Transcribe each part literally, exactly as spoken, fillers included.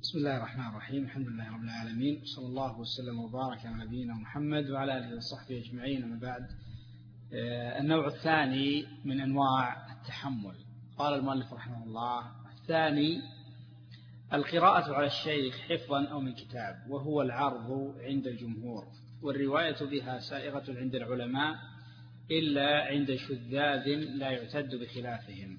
بسم الله الرحمن الرحيم. الحمد لله رب العالمين، صلى الله وسلم وبارك على نبينا محمد وعلى آله وصحبه أجمعين. أما بعد، النوع الثاني من أنواع التحمل. قال المؤلف رحمه الله: الثاني القراءة على الشيخ حفظا أو من كتاب، وهو العرض عند الجمهور، والرواية بها سائغة عند العلماء إلا عند شذاذ لا يعتد بخلافهم.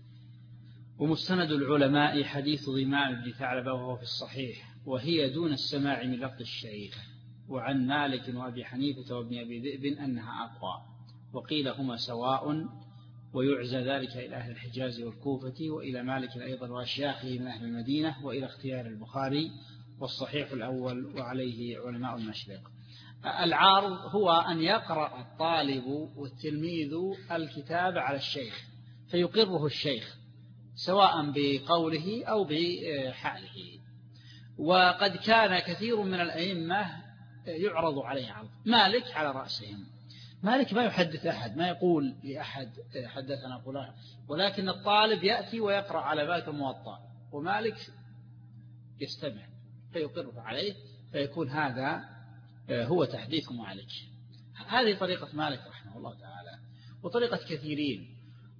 ومستند العلماء حديث ضمام بن ثعلبة وهو في الصحيح، وهي دون السماع من لفظ الشيخ. وعن مالك وأبي حنيفة وابن أبي ذئب أنها أقوى، وقيل هما سواء، ويعزى ذلك إلى أهل الحجاز والكوفة، وإلى مالك أيضا وأشياخه من أهل المدينة، وإلى اختيار البخاري، والصحيح الأول وعليه علماء المشرق. العارض هو أن يقرأ الطالب والتلميذ الكتاب على الشيخ فيقره الشيخ سواء بقوله أو بحاله. وقد كان كثير من الأئمة يعرض عليه عرض، مالك على رأسهم. مالك ما يحدث أحد، ما يقول لأحد حدثنا فلان، ولكن الطالب يأتي ويقرأ على مالك الموطأ، ومالك يستمع فيقره عليه، فيكون هذا هو تحديث مالك. هذه طريقة مالك رحمه الله تعالى، وطريقة كثيرين.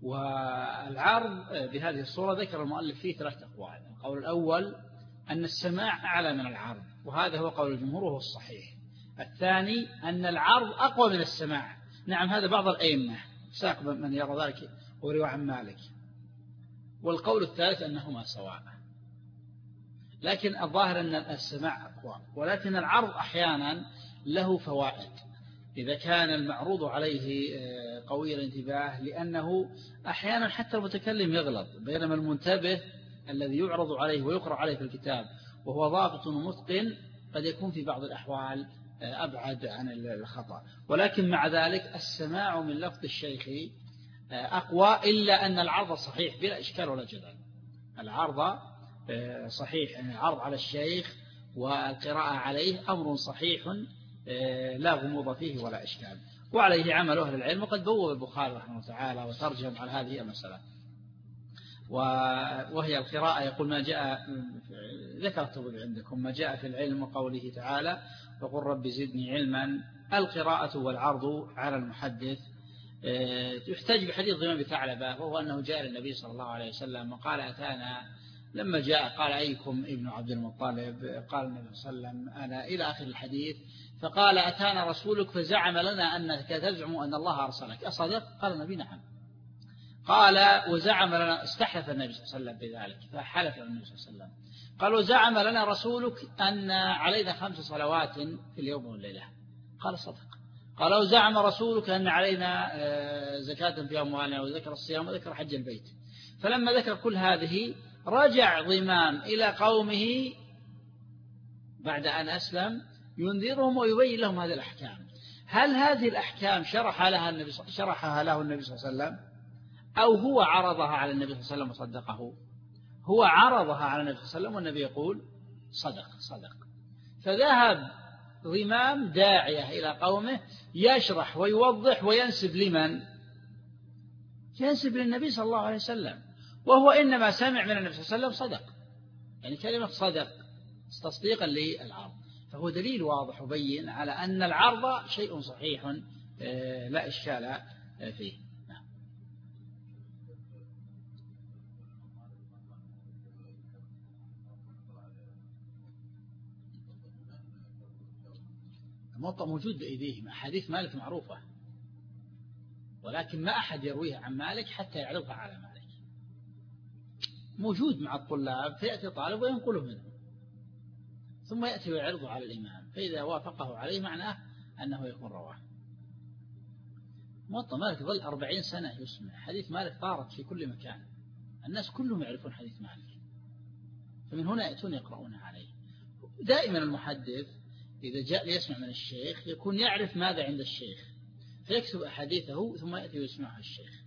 والعرض بهذه الصورة ذكر المؤلف فيه ثلاثة أقوال. القول الأول أن السماع أعلى من العرض، وهذا هو قول الجمهور وهو الصحيح. الثاني أن العرض أقوى من السماع، نعم هذا بعض الأئمة ساق من يرى ذلك وروى عن مالك. والقول الثالث أنهما سواء، لكن الظاهر أن السماع أقوى، ولكن العرض أحيانا له فوائد إذا كان المعروض عليه قوي الانتباه، لأنه أحيانا حتى المتكلم يغلط، بينما المنتبه الذي يعرض عليه ويقرأ عليه في الكتاب وهو ضابط ومتقن قد يكون في بعض الأحوال أبعد عن الخطأ. ولكن مع ذلك السماع من لفظ الشيخ أقوى، إلا أن العرض صحيح بلا إشكال ولا جدل. العرض صحيح، يعني العرض على الشيخ والقراءة عليه أمر صحيح لا غموض فيه ولا إشكال، وعليه عمل أهل العلم. وقد بوب البخاري رحمه الله تعالى وترجم على هذه المسألة، وهي القراءة. يقول ما جاء، ذكرت عندكم ما جاء في العلم وقوله تعالى وقل رب زدني علما. القراءة والعرض على المحدث يحتاج بحديث ضمام بن ثعلبة، وهو أنه جاء للنبي صلى الله عليه وسلم وقال أتانا، لما جاء قال أيكم ابن عبد المطلب؟ قال النبي صلى الله عليه وسلم أنا، إلى آخر الحديث. فقال أتانا رسولك فزعم لنا أنك تزعم أن الله أرسلك، أصدق؟ قال النبي نعم. قال وزعم لنا، استحلف النبي صلى الله عليه وسلم بذلك فحلف النبي صلى الله عليه وسلم. قال وزعم لنا رسولك أن علينا خمس صلوات في اليوم والليلة، قال صدق. قال وزعم رسولك أن علينا زكاة في أموالنا، وذكر الصيام وذكر حج البيت. فلما ذكر كل هذه رجع ضمام إلى قومه بعد أن أسلم ينذرهم ويبين لهم هذه الأحكام. هل هذه الأحكام شرح لها النبي شرحها له النبي صلى الله عليه وسلم، أو هو عرضها على النبي صلى الله عليه وسلم وصدقه؟ هو عرضها على النبي صلى الله عليه وسلم، والنبي يقول صدق صدق. فذهب ضمام داعية إلى قومه يشرح ويوضح وينسب لمن؟ ينسب للنبي صلى الله عليه وسلم، وهو إنما سمع من النبي صلى الله عليه وسلم صدق، يعني كلمة صدق تصديقا للعرض. فهو دليل واضح وبين على أن العرض شيء صحيح لا إشكال فيه. نعم. الموطأ موجود بأيديهم، أحاديث مالك معروفة، ولكن ما أحد يرويها عن مالك حتى يعرضها على مالك. موجود مع الطلاب، فيأتي طالب وينقله منه، ثم يأتي ويعرضه على الإمام، فإذا وافقه عليه معناه أنه يكون رواه. موطأ مالك ظل أربعين سنة يسمع حديث مالك، طارت في كل مكان، الناس كلهم يعرفون حديث مالك، فمن هنا يأتون يقرؤون عليه. دائما المحدث إذا جاء ليسمع من الشيخ يكون يعرف ماذا عند الشيخ، فيكتب أحاديثه ثم يأتي ويسمعها الشيخ.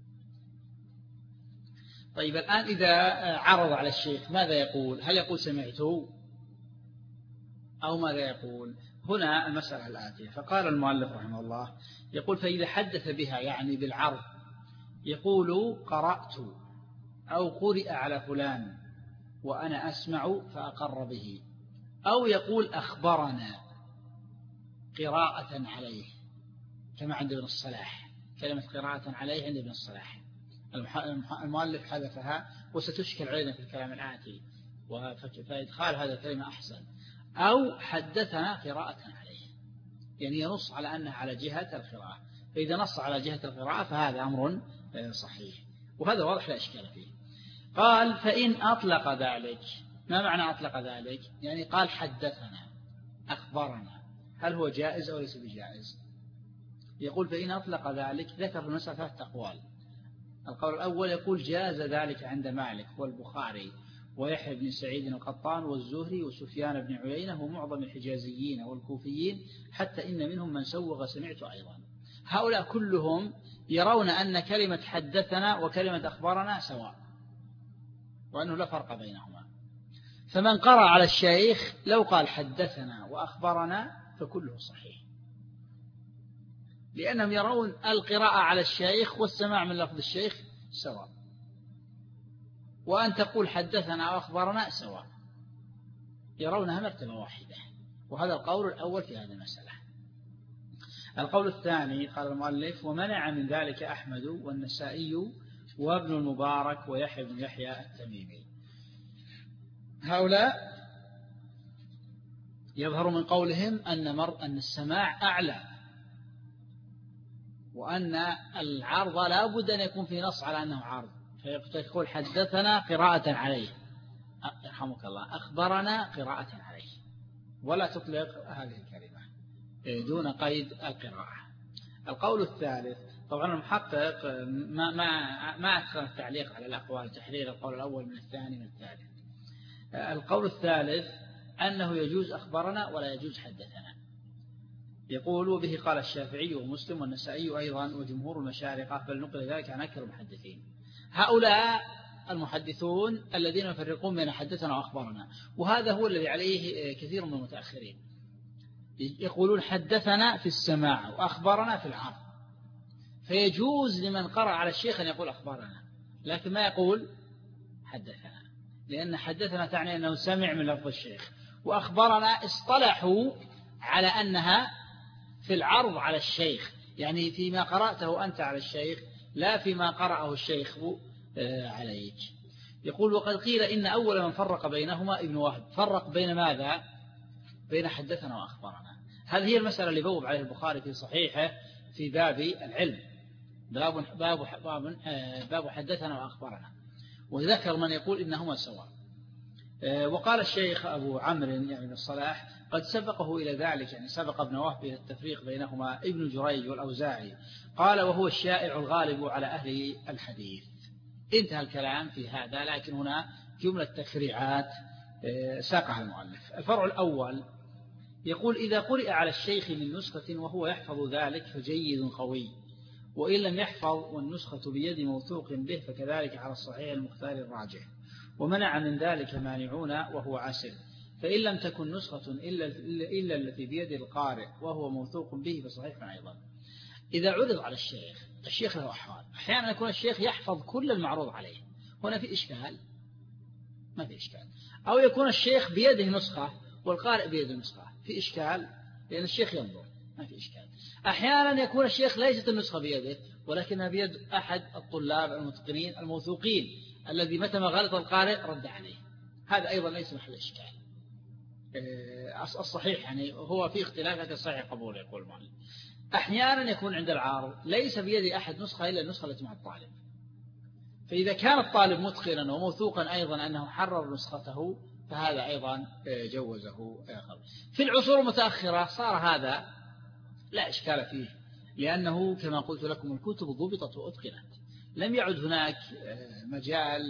طيب الآن إذا عرض على الشيخ ماذا يقول؟ هل يقول سمعته أو ماذا يقول؟ هنا المسألة الآتية. فقال المؤلف رحمه الله يقول فإذا حدث بها يعني بالعرض، يقول قرأت أو قرئ على فلان، وأنا أسمع فأقر به، أو يقول أخبرنا قراءة عليه كما عند ابن الصلاح، كلمة قراءة عليه عند ابن الصلاح المؤلف حذفها وستشكل علينا في الكلام الآتي، فإدخال هذا الكلمة أحسن. أو حدثنا قراءة عليه، يعني ينص على أنها على جهة القراءة، فإذا نص على جهة القراءة فهذا أمر صحيح، وهذا واضح لا إشكال فيه. قال فإن أطلق ذلك، ما معنى أطلق ذلك؟ يعني قال حدثنا أخبرنا، هل هو جائز أو ليس بجائز؟ يقول فإن أطلق ذلك ذكر في المسألة ثلاثة أقوال. القول الأول يقول جاز ذلك عند مالك والبخاري ويحيى بن سعيد القطان والزهري وسفيان بن عيينة ومعظم الحجازيين والكوفيين، حتى إن منهم من سوغ سمعت أيضا. هؤلاء كلهم يرون أن كلمة حدثنا وكلمة أخبرنا سواء، وأنه لا فرق بينهما. فمن قرأ على الشيخ لو قال حدثنا وأخبرنا فكله صحيح، لأنهم يرون القراءة على الشيخ والسماع من لفظ الشيخ سواء، وأن تقول حدثنا وأخبرنا سواء، يرونها مرتبة واحدة. وهذا القول الأول في هذه المسألة. القول الثاني قال المؤلف ومنع من ذلك أحمد والنسائي وابن المبارك ويحيى بن يحيى التميمي. هؤلاء يظهر من قولهم أن, مر أن السماع أعلى، وأن العرض لا بد أن يكون في نص على أنه عرض، فيقول حدثنا قراءة عليه، يرحمك الله، أخبرنا قراءة عليه، ولا تطلق هذه الكلمة دون قيد القراءة. القول الثالث، طبعا المحقق ما ما ما أدخل التعليق على الأقوال، تحرير القول الأول من الثاني من الثالث. القول الثالث أنه يجوز أخبرنا ولا يجوز حدثنا. يقول وبه قال الشافعي ومسلم والنسائي أيضا وجمهور المشارقة، بل نقل ذلك عن أكثر المحدثين. هؤلاء المحدثون الذين يفرقون بين حدثنا وأخبرنا، وهذا هو الذي عليه كثير من المتأخرين، يقولون حدثنا في السماع وأخبرنا في العرض، فيجوز لمن قرأ على الشيخ أن يقول أخبرنا، لكن ما يقول حدثنا، لأن حدثنا تعني أنه سمع من لفظ الشيخ، وأخبرنا اصطلحوا على أنها في العرض على الشيخ، يعني فيما قرأته أنت على الشيخ لا فيما قرأه الشيخ عليك. يقول وقد قيل إن أول من فرق بينهما ابن وهب. فرق بين ماذا؟ بين حدثنا وأخبرنا. هذه هي المسألة اللي بوب عليه البخاري في صحيحه في باب العلم، باب, باب, باب, باب حدثنا وأخبرنا، وذكر من يقول إنهما سواء. وقال الشيخ أبو عمرو يعني بن الصلاح قد سبقه إلى ذلك، يعني سبق ابن وهب إلى التفريق بينهما ابن جريج والأوزاعي، قال وهو الشائع الغالب على أهل الحديث. انتهى الكلام في هذا، لكن هنا جملة تفريعات ساقها المؤلف. الفرع الأول يقول إذا قرئ على الشيخ من نسخة وهو يحفظ ذلك فجيد قوي، وإن لم يحفظ والنسخة بيد موثوق به فكذلك على الصحيح المختار الراجح. ومنع من ذلك مانعون وهو عسر، فإن لم تكن نسخة إلا, إلا التي بيد القارئ وهو موثوق به فصحيح أيضا. إذا عرض على الشيخ، الشيخ له أحوال، أحيانا يكون الشيخ يحفظ كل المعروض عليه، هنا في إشكال؟ ما في إشكال. أو يكون الشيخ بيده نسخة والقارئ بيده نسخة، في إشكال لأن الشيخ ينظر، ما في إشكال. أحيانا يكون الشيخ ليست النسخة بيده ولكنها بيد أحد الطلاب المتقنين الموثوقين الذي متى ما غلط القارئ رد عليه، هذا أيضا ليس محل إشكال. الصحيح يعني هو في اختلاف لكن الصحيح قبول. يقول المؤلف أحيانا يكون عند العارض ليس بيد أحد نسخة إلا النسخة التي مع الطالب، فإذا كان الطالب متقنا وموثوقا أيضا أنه حرر نسخته فهذا أيضا جوزه آخر. في العصور المتأخرة صار هذا لا إشكال فيه، لأنه كما قلت لكم الكتب ضبطت وأتقنت، لم يعد هناك مجال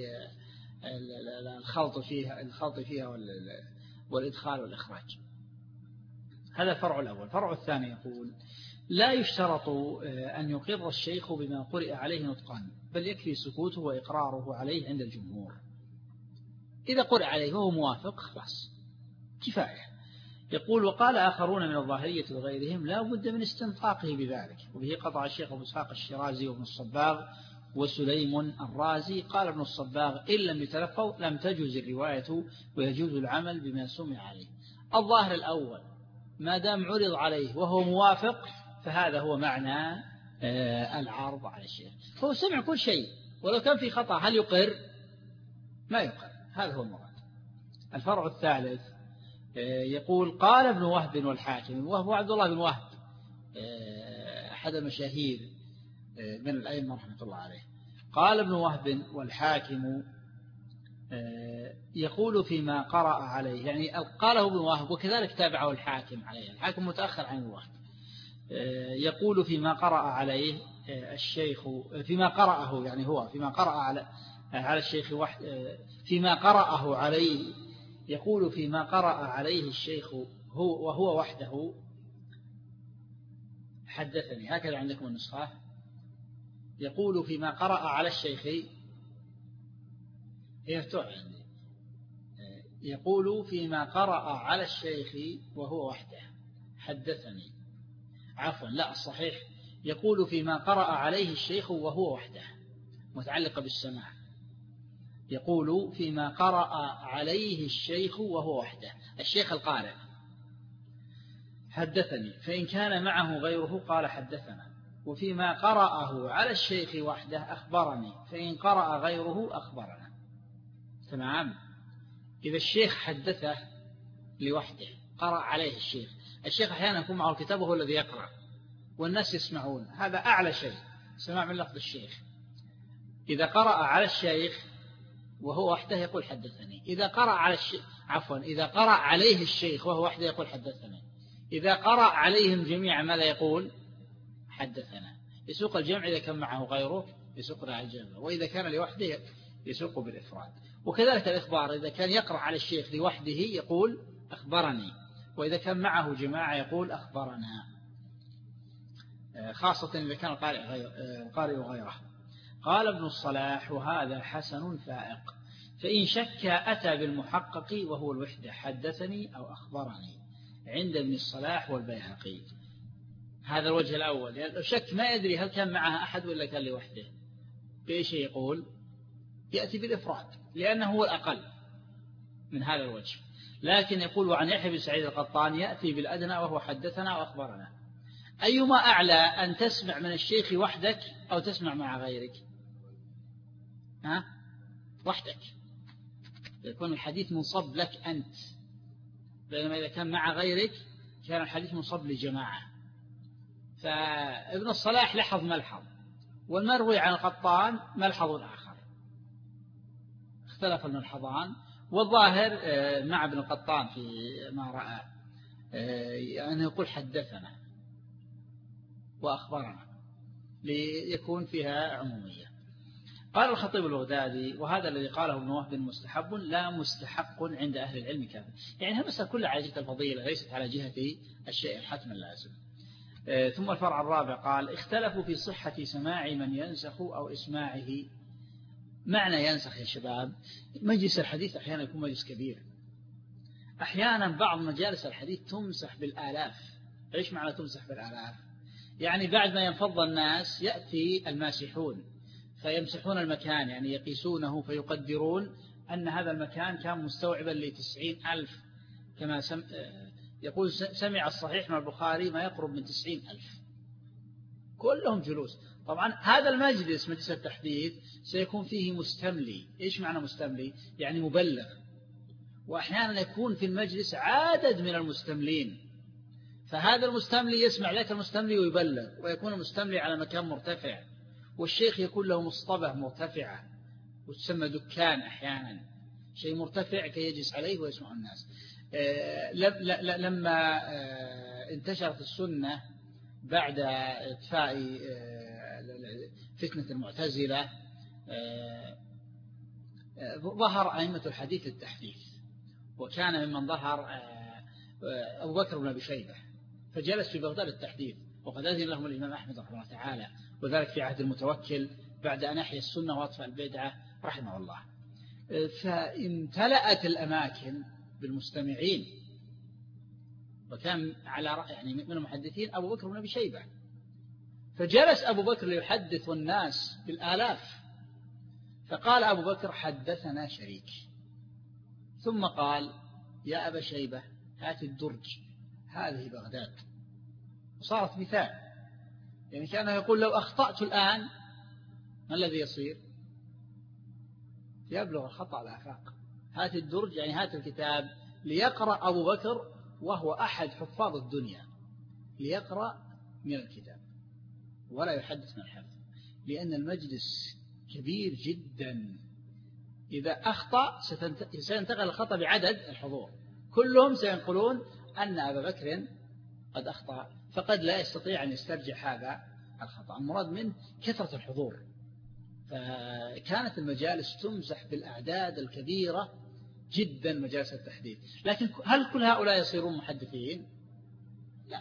للخلط فيها الخلط فيها والإدخال والإخراج. هذا الفرع الأول. الفرع الثاني يقول لا يشترط أن يقر الشيخ بما قرئ عليه نطقا، بل يكفي سكوته وإقراره عليه عند الجمهور. إذا قرئ عليه وهو موافق خلاص كفاية. يقول وقال آخرون من الظاهرية وغيرهم لا بد من استنطاقه بذلك، وبه قطع الشيخ أبو إسحاق الشيرازي وابن الصباغ وسليم الرازي. قال ابن الصباغ إن لم يتلفظ لم تجوز الرواية ويجوز العمل بما سمع عليه. الظاهر الأول ما دام عرض عليه وهو موافق فهذا هو معنى العرض على الشيخ، فهو سمع كل شيء ولو كان في خطأ هل يقر؟ ما يقر، هذا هو المراد. الفرع الثالث يقول قال ابن وهب والحاكم، وهو عبد الله بن وهب أحد المشاهير من الأئمة رحمة الله عليه. قال ابن وهب والحاكم يقول فيما قرأ عليه، يعني قاله ابن وهب وكذلك تابعه الحاكم عليه، الحاكم متأخر عن الوهب. يقول فيما قرأ عليه الشيخ، فيما قرأه يعني هو فيما قرأ على على الشيخ وحد، فيما قرأه عليه، يقول فيما قرأ عليه الشيخ هو وهو وحده حدثني. هكذا عندكم النسخة، يقول فيما قرأ على الشيخ، هي مفتوحة عندي، يقول فيما قرأ على الشيخ وهو وحده حدثني، عفوا لا الصحيح يقول فيما قرأ عليه الشيخ وهو وحده، متعلقة بالسماع. يقول فيما قرأ عليه الشيخ وهو وحده، الشيخ القارئ حدثني، فإن كان معه غيره قال حدثنا. وفيما قرأه على الشيخ وحده أخبرني، فإن قرأ غيره أخبرنا. تمام. إذا الشيخ حدثه لوحده قرأ عليه الشيخ، الشيخ أحيانا يكون معه الكتاب وهو الذي يقرأ والناس يسمعون، هذا أعلى شيء، سماع من لفظ الشيخ. إذا قرأ على الشيخ وهو وحده يقول حدثني، إذا قرأ على الشيخ عفوا إذا قرأ عليه الشيخ وهو وحده يقول حدثني، إذا قرأ عليهم جميعا ماذا يقول؟ حدثنا. يسوق الجمع إذا كان معه غيره يسوق على الجمع، وإذا كان لوحده يسوق بالإفراد. وكذلك الإخبار، إذا كان يقرأ على الشيخ لوحده يقول أخبرني، وإذا كان معه جماعة يقول أخبرنا، خاصة إذا كان القارئ غيره. قال ابن الصلاح وهذا حسن فائق، فإن شك أتى بالمحقق وهو الوحدة حدثني أو أخبرني عند ابن الصلاح والبيهقي. هذا الوجه الأول، يعني شك ما يدري هل كان معها أحد ولا كان لوحده، بإيش يقول؟ يأتي بالإفراد لأنه هو الأقل من هذا الوجه. لكن يقول وعن يحيى بن سعيد القطان يأتي بالأدنى وهو حدثنا وأخبرنا. أيما أعلى، أن تسمع من الشيخ وحدك أو تسمع مع غيرك؟ ها؟ وحدك، يكون الحديث منصب لك أنت، بينما إذا كان مع غيرك كان الحديث منصب لجماعة. فابن الصلاح لحظ ملحظ، والمروي عن القطان ملحظ آخر، اختلف الملحظان. والظاهر مع ابن القطان في ما رأى أنه يقول حدثنا وأخبرنا ليكون فيها عمومية. قال الخطيب البغدادي وهذا الذي قاله ابن وهب مستحب لا مستحق عند أهل العلم كافر. يعني المسألة كلها على جهة الفضيلة ليست على جهة الشيء الحتم اللازم. ثم الفرع الرابع قال اختلفوا في صحة سماع من ينسخ أو إسماعه. معنى ينسخ يا شباب، مجلس الحديث أحيانا يكون مجلس كبير، أحيانا بعض مجالس الحديث تمسح بالآلاف. إيش معنى تمسح بالآلاف؟ يعني بعد ما ينفض الناس يأتي الماسحون فيمسحون المكان، يعني يقيسونه فيقدرون أن هذا المكان كان مستوعبا لتسعين ألف، كما سم يقول سمع الصحيح من البخاري ما يقرب من تسعين ألف، كلهم جلوس. طبعا هذا المجلس مجلس التحديث سيكون فيه مستملي. إيش معنى مستملي؟ يعني مبلغ. وأحيانا يكون في المجلس عدد من المستملين، فهذا المستملي يسمع لك المستملي ويبلغ، ويكون المستملي على مكان مرتفع، والشيخ يكون له مصطبة مرتفعة وتسمى دكان، أحيانا شيء مرتفع كي يجلس عليه ويسمع الناس. لما انتشرت السنة بعد إطفاء فتنة المعتزلة ظهر أئمة الحديث التحديث، وكان ممن ظهر أبو بكر بن أبي شيبة، فجلس في بغداد التحديث، وقد أذن لهم الإمام أحمد رحمه الله تعالى، وذلك في عهد المتوكل بعد أن أحيا السنة وأطفأ البدعة رحمه الله. فامتلأت الأماكن بالمستمعين، وكان على يعني من المحدثين أبو بكر بن أبي شيبة، فجلس أبو بكر ليحدث والناس بالآلاف، فقال أبو بكر: حدثنا شريك. ثم قال: يا أبا شيبة هات الدرج، هذه بغداد. وصارت مثال، يعني كان يقول: لو أخطأت الآن ما الذي يصير؟ يبلغ الخطأ الآفاق. هات الدرج يعني هات الكتاب، ليقرأ أبو بكر وهو أحد حفاظ الدنيا، ليقرأ من الكتاب ولا يحدث من الحفظ، لأن المجلس كبير جدا. إذا أخطأ سينتقل الخطأ بعدد الحضور، كلهم سينقلون أن أبا بكر قد أخطأ، فقد لا يستطيع أن يسترجع هذا الخطأ. المراد منه كثرة الحضور. فكانت المجالس تمزح بالأعداد الكبيرة جدا، مجالس التحديث. لكن هل كل هؤلاء يصيرون محدثين؟ لا،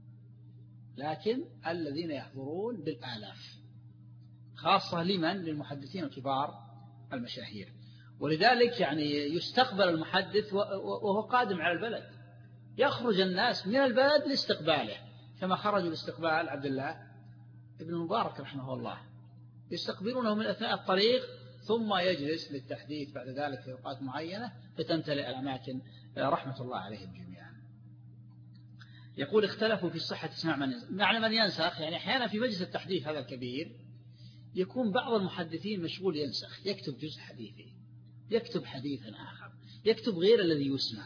لكن الذين يحضرون بالآلاف، خاصة لمن؟ للمحدثين الكبار المشاهير. ولذلك يعني يستقبل المحدث وهو قادم على البلد، يخرج الناس من البلد لاستقباله، كما خرجوا لاستقبال عبد الله ابن المبارك رحمه الله، يستقبلونه من أثناء الطريق، ثم يجلس للتحديث بعد ذلك في أوقات معينة فتمتلئ الأماكن، رحمة الله عليهم جميعا. يقول: اختلفوا في صحة اسماع من ينسخ. معنى من ينسخ يعني أحيانا في مجلس التحديث هذا الكبير يكون بعض المحدثين مشغول ينسخ، يكتب جزء حديثي، يكتب حديثا آخر، يكتب غير الذي يسمع،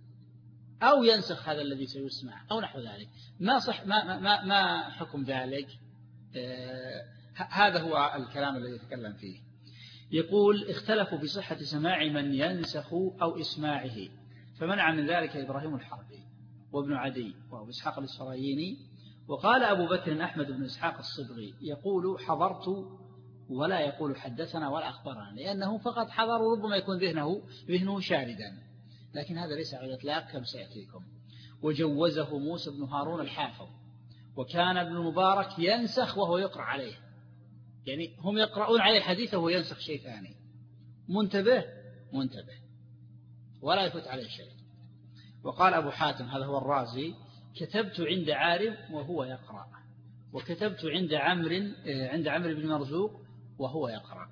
أو ينسخ هذا الذي سيسمع أو نحو ذلك. ما صح ما ما ما حكم ذلك؟ آه هذا هو الكلام الذي يتكلم فيه. يقول: اختلفوا في صحة سماع من ينسخ أو إسماعه، فمنع من ذلك إبراهيم الحربي وابن عدي وابو إسحاق الإسفرايني. وقال أبو بكر أحمد بن إسحاق الصبغي يقول: حضرت، ولا يقول حدثنا ولا أخبرنا، لأنه فقط حضر وربما يكون ذهنه ذهنه شاردا، لكن هذا ليس على الإطلاق كما سيأتيكم. وجوزه موسى بن هارون الحافظ. وكان ابن المبارك ينسخ وهو يقرأ عليه، يعني هم يقرؤون عليه حديثه وينسخ شيء ثاني. منتبه منتبه ولا يفوت عليه شيء. وقال أبو حاتم هذا هو الرازي: كتبت عند عارم وهو يقرأ، وكتبت عند عمرو عند عمرو بن مرزوق وهو يقرأ.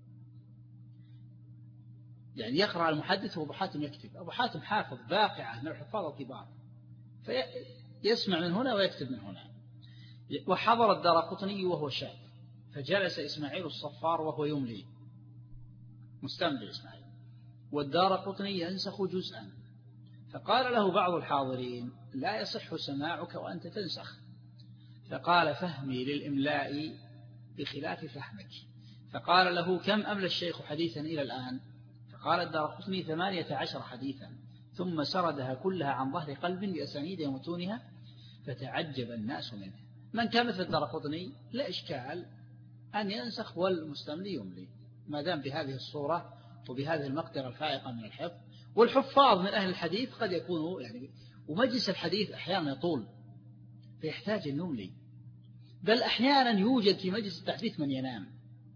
يعني يقرأ المحدث وأبو حاتم يكتب. أبو حاتم حافظ باقعة من الحفاظ الكبار، فيسمع من هنا ويكتب من هنا. وحضر الدارقطني وهو شاب، فجلس إسماعيل الصفار وهو يملي مستمع إسماعيل، والدارقطني ينسخ جزءا، فقال له بعض الحاضرين: لا يصح سماعك وأنت تنسخ. فقال: فهمي للإملاء بخلاف فهمك. فقال له: كم أملى الشيخ حديثا إلى الآن؟ فقال الدارقطني: ثمانية عشر حديثا، ثم سردها كلها عن ظهر قلب بأسانيدها ومتونها، فتعجب الناس منه. من كان مثل الدارقطني لا إشكال أن ينسخ والمستملي يملي، ما دام بهذه الصورة وبهذه المقدرة الفائقة من الحفظ. والحفاظ من أهل الحديث قد يكونوا يعني، ومجلس الحديث أحيانا يطول فيحتاج النملي، بل أحيانا يوجد في مجلس التحديث من ينام.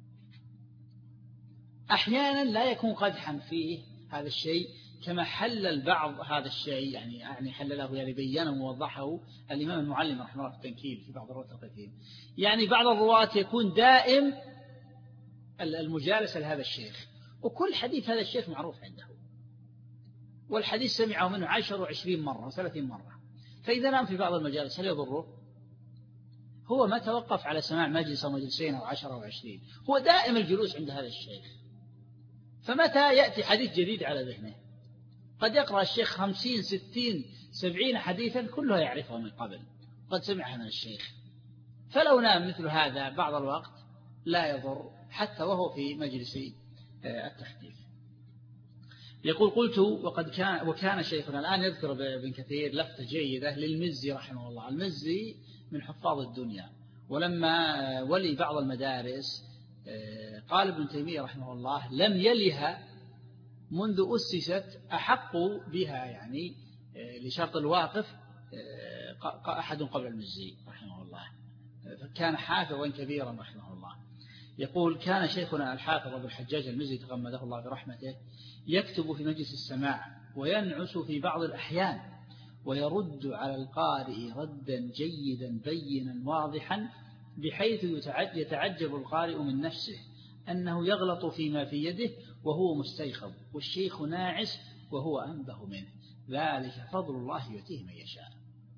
أحيانا لا يكون قدحا فيه هذا الشيء، كما حل البعض هذا الشيء، يعني يعني حلله يعني بينه ووضحه الإمام المعلم رحمه الله في التنكيل في بعض الرواة القديم. يعني بعض الرواة يكون دائم المجالسة لهذا الشيخ، وكل حديث هذا الشيخ معروف عنده، والحديث سمعه منه عشر وعشرين مرة وثلاثين مرة، فإذا نام في بعض المجالس هل يضره؟ هو ما توقف على سماع مجلس أو مجلسين أو عشر أو عشرين، هو دائم الجلوس عند هذا الشيخ، فمتى يأتي حديث جديد على ذهنه قد يقرأ الشيخ خمسين ستين سبعين حديثا كلها يعرفها من قبل، قد سمعها من الشيخ، فلو نام مثل هذا بعض الوقت لا يضر حتى وهو في مجلس التحديث. يقول: قلت وقد كان وكان شيخنا. الآن يذكر ابن كثير لفتة جيدة للمزي رحمه الله. المزي من حفاظ الدنيا، ولما ولي بعض المدارس قال ابن تيمية رحمه الله: لم يلها منذ أسست أحق بها، يعني لشرط الواقف أحد قبل المزي رحمه الله، فكان حافظا كبيرا رحمه الله. يقول: كان شيخنا الحافظ أبو الحجاج المزي تغمده الله برحمته يكتب في مجلس السماع وينعس في بعض الأحيان، ويرد على القارئ ردا جيدا بينا واضحا بحيث يتعجب القارئ من نفسه أنه يغلط فيما في يده وهو مستيقظ، والشيخ ناعس وهو أنبه منه، ذلك فضل الله يؤتيه من يشاء.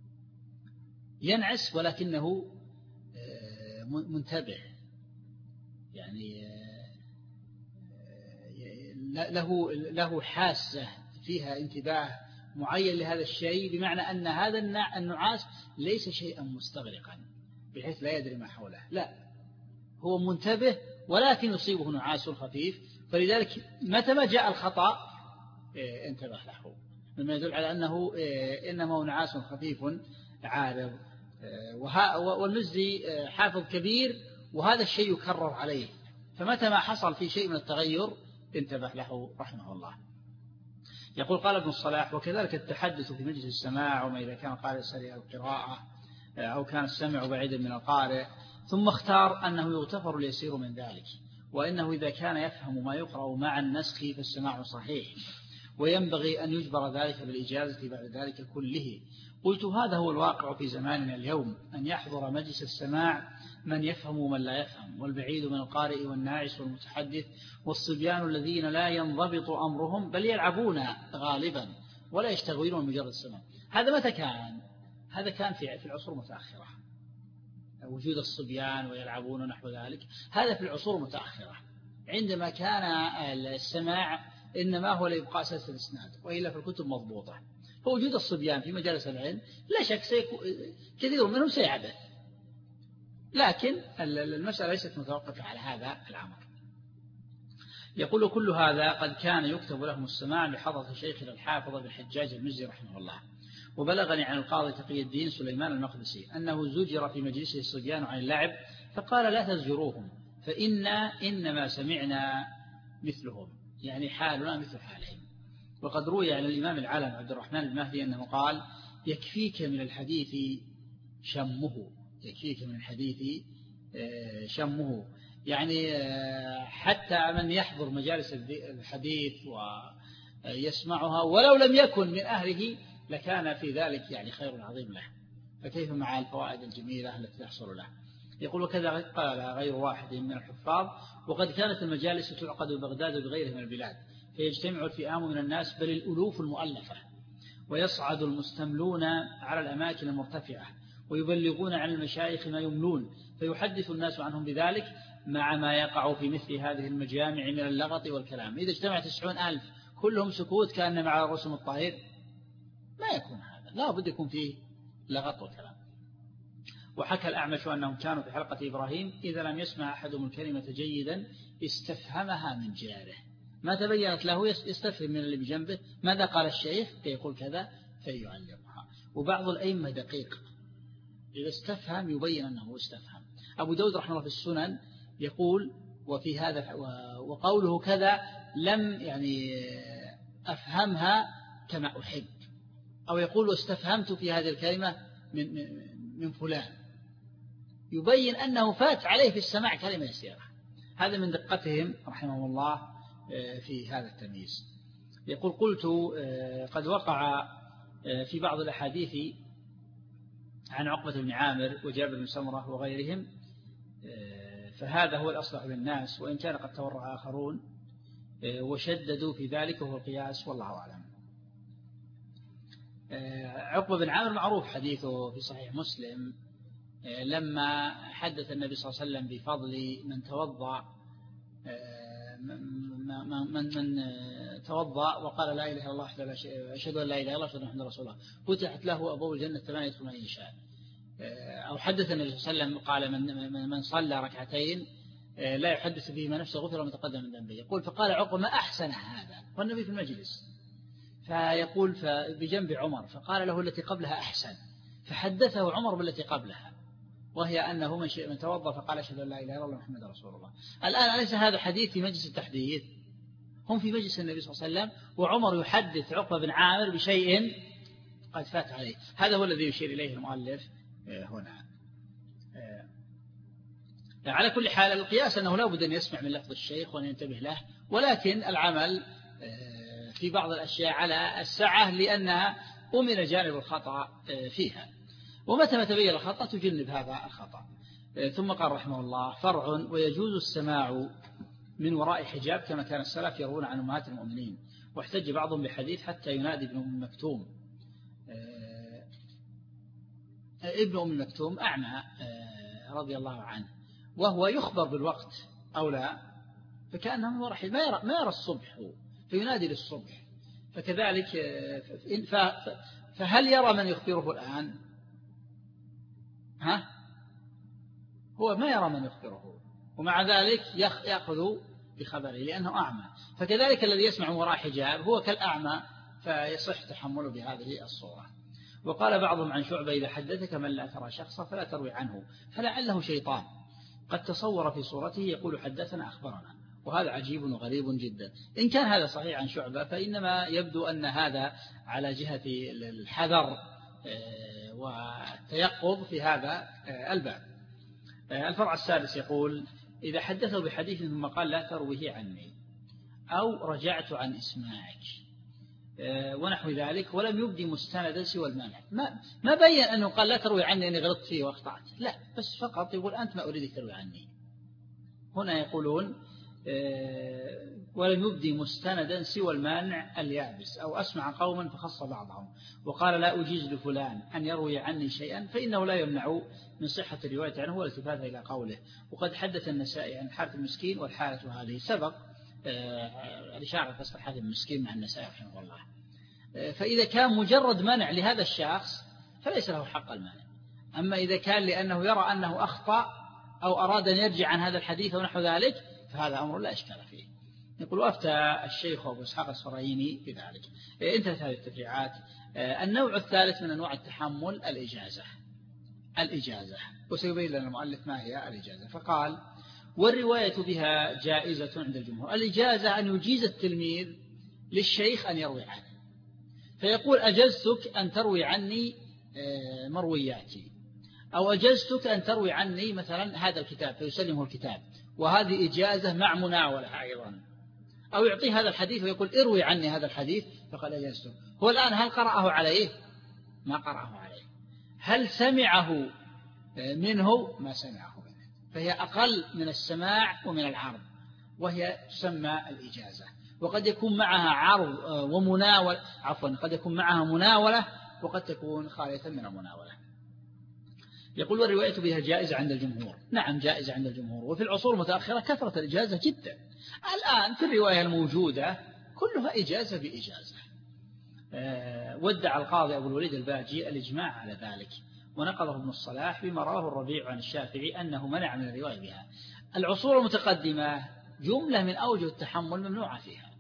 ينعس ولكنه منتبه، يعني له له حاسة فيها انتباه معين لهذا الشيء، بمعنى أن هذا النعاس ليس شيئا مستغرقا بحيث لا يدري ما حوله، لا، هو منتبه ولكن يصيبه نعاس خفيف، فلذلك متى ما جاء الخطأ انتبه له، مما يدل على أنه إنما هو نعاس خفيف عارض. والمزي حافظ كبير وهذا الشيء يكرر عليه، فمتى ما حصل في شيء من التغير انتبه له رحمه الله. يقول قال ابن الصلاح: وكذلك التحدث في مجلس السماع، وما إذا كان قارئ سريع القراءة أو كان السمع بعيدا من القارئ. ثم اختار أنه يغتفر اليسير من ذلك، وإنه إذا كان يفهم ما يقرأ مع النسخ فالسماع صحيح، وينبغي أن يجبر ذلك بالإجازة بعد ذلك كله. قلت: هذا هو الواقع في زماننا اليوم، أن يحضر مجلس السماع من يفهم ومن لا يفهم، والبعيد من القارئ والناعس والمتحدث، والصبيان الذين لا ينضبط أمرهم بل يلعبون غالبا ولا يشتغلون مجرد السماع. هذا متى كان؟ هذا كان في العصور المتأخرة، وجود الصبيان ويلعبون ونحو ذلك، هذا في العصور المتأخرة عندما كان السماع إنما هو لإبقاء سلسلة الإسناد، وإلا في الكتب مضبوطة. فوجود الصبيان في مجالس العلم لا شك كثير منهم سيعبث، لكن المسألة ليست متوقفة على هذا الأمر. يقول: كل هذا قد كان يكتب لهم السماع بحضرة شيخنا الحافظ بن الحجاج المزي رحمه الله. وبلغني عن القاضي تقي الدين سليمان المقدسي أنه زجر في مجلسه الصبيان عن اللعب، فقال: لا تزجروهم، فإنا إنما سمعنا مثلهم، يعني حالنا مثل حالهم. وقد روي عن الإمام العالم عبد الرحمن المهدي أنه قال: يكفيك من الحديث شمه، يكفيك من الحديث شمه، يعني حتى من يحضر مجالس الحديث ويسمعها ولو لم يكن من أهله لكان في ذلك يعني خير عظيم له، فكيف مع الفوائد الجميلة التي تحصل له. يقول: وكذا قال غير واحد من الحفاظ: وقد كانت المجالس تعقد ببغداد وبغيرها من البلاد، فيجتمع الفئام من الناس بل الألوف المؤلفة، ويصعد المستملون على الأماكن المرتفعة ويبلغون عن المشايخ ما يملون، فيحدث الناس عنهم بذلك، مع ما يقع في مثل هذه المجامع من اللغط والكلام. إذا اجتمع تسعون ألف كلهم سكوت كأن مع الرسم الطاهر، ما يكون هذا، لا بد يكون فيه لغط وكلام. وحكى الأعمش أنهم كانوا في حلقة إبراهيم إذا لم يسمع أحدهم الكلمة جيدا استفهمها من جاره، ما تبينت له يستفهم من اللي بجنبه ماذا قال الشيخ، فيقول كذا فيعلمها. وبعض الأئمة دقيق، إذا استفهم يبين أنه استفهم. أبو داود رحمه الله في السنن يقول: وفي هذا وقوله كذا لم يعني أفهمها كما أحب، أو يقول: واستفهمت في هذه الكلمة من من فلان، يبين أنه فات عليه في السماع كلمة يسيرة. هذا من دقتهم رحمه الله في هذا التمييز. يقول: قلت: قد وقع في بعض الأحاديث عن عقبة بن عامر وجابر بن سمرة وغيرهم، فهذا هو الأصلح للناس، وإن كان قد تورع آخرون وشددوا في ذلك، وهو القياس، والله أعلم. عقبة بن عامر معروف حديثه في صحيح مسلم، لما حدث النبي صلى الله عليه وسلم بفضل من توضأ من, من, من توضأ وقال لا إله إلا الله أشهد أن لا إله إلا الله أشهد أن محمدا رسول الله، فتحت له أبواب الجنة ثمانية يدخل من يشاء. أو حدث النبي صلى الله عليه وسلم قال: من, من صلى ركعتين لا يحدث فيهما نفسه غفر ما تقدم من ذنبه. يقول: فقال عقبة: ما أحسن هذا، والنبي في المجلس، فيقول بجنب عمر، فقال له: التي قبلها أحسن، فحدثه عمر بالتي قبلها، وهي أنه من, من توضأ فقال أشهد أن لا إله إلا الله محمد رسول الله. الآن أليس هذا حديث في مجلس التحديث؟ هم في مجلس النبي صلى الله عليه وسلم، وعمر يحدث عقبة بن عامر بشيء قد فات عليه. هذا هو الذي يشير إليه المؤلف هنا. على كل حال القياس أنه لا بد أن يسمع من لفظ الشيخ وأن ينتبه له، ولكن العمل في بعض الأشياء على السعة لأنها أمن جانب الخطأ فيها، ومتى ما تبين الخطأ تجنب هذا الخطأ. ثم قال رحمه الله: فرع: ويجوز السماع من وراء حجاب كما كان السلف يروون عن أمهات المؤمنين، واحتج بعضهم بحديث حتى ينادي ابن أم مكتوم. ابن أم مكتوم أعمى رضي الله عنه، وهو يخبر بالوقت أو لا، فكأنه من وراء حجاب ما يرى, ما يرى الصبح، فينادي للصبح. فكذلك فهل يرى من يخبره الآن؟ ها؟ هو ما يرى من يخبره، ومع ذلك يأخذ بخبره لأنه أعمى. فكذلك الذي يسمع وراء حجاب هو كالأعمى، فيصح تحمله بهذه الصورة. وقال بعضهم عن شعبة: إذا حدثك من لا ترى شخصا فلا تروي عنه، فلعله شيطان قد تصور في صورته يقول حدثنا أخبرنا. وهذا عجيب وغريب جدا. إن كان هذا صحيح عن شعبة فإنما يبدو أن هذا على جهة الحذر والتيقظ في هذا الباب. الفرع السادس يقول: إذا حدثه بحديث ثم قال لا ترويه عني، أو رجعت عن إسماعك ونحو ذلك، ولم يبدي مستندا سوى المانع. ما, ما بين أنه قال لا تروي عني أني غلطت فيه وأخطأت، لا، بس فقط يقول أنت ما أريدك تروي عني. هنا يقولون ولم يبدي مستندا سوى المانع اليابس، أو أسمع قوما فخص بعضهم وقال لا أجيز لفلان أن يروي عني شيئا، فإنه لا يمنع من صحة الرواية عنه والالتفات إلى قوله. وقد حدث النسائي عن حارث المسكين، والحالة هذه سبق الإشارة فسر حارث المسكين مع النسائي رحمه الله. فإذا كان مجرد منع لهذا الشخص فليس له حق المانع. أما إذا كان لأنه يرى أنه أخطأ أو أراد أن يرجع عن هذا الحديث ونحو ذلك فهذا أمر لا إشكال فيه. يقول: وأفتى الشيخ أبو إسحاق السرايني بذلك. انتهت هذه التفريعات. النوع الثالث من أنواع التحمل الإجازة. الإجازة وسيبين لنا المؤلف ما هي الإجازة، فقال: والرواية بها جائزة عند الجمهور. الإجازة أن يجيز التلميذ للشيخ أن يروي عنه، فيقول: أجزتك أن تروي عني مروياتي، أو أجزتك أن تروي عني مثلا هذا الكتاب، فيسلمه الكتاب، وهذه إجازة مع مناولة أيضا. أو يعطيه هذا الحديث ويقول: اروي عني هذا الحديث، فقال أجزته. هو الآن هل قرأه عليه؟ ما قرأه عليه. هل سمعه منه؟ ما سمعه منه. فهي أقل من السماع ومن العرض، وهي تسمى الإجازة. وقد يكون معها عرض ومناولة، عفوا قد يكون معها مناولة، وقد تكون خالية من المناولة. يقول: والرواية بها جائزة عند الجمهور. نعم، جائزة عند الجمهور. وفي العصور المتأخرة كثرت الإجازة جدا. الآن في الرواية الموجودة كلها إجازة بإجازة. أه ودع القاضي أبو الوليد الباجي الإجماع على ذلك، ونقضه ابن الصلاح بما رواه الربيع عن الشافعي أنه منع من الرواية بها. العصور المتقدمة جملة من أوجه التحمل ممنوعة فيها،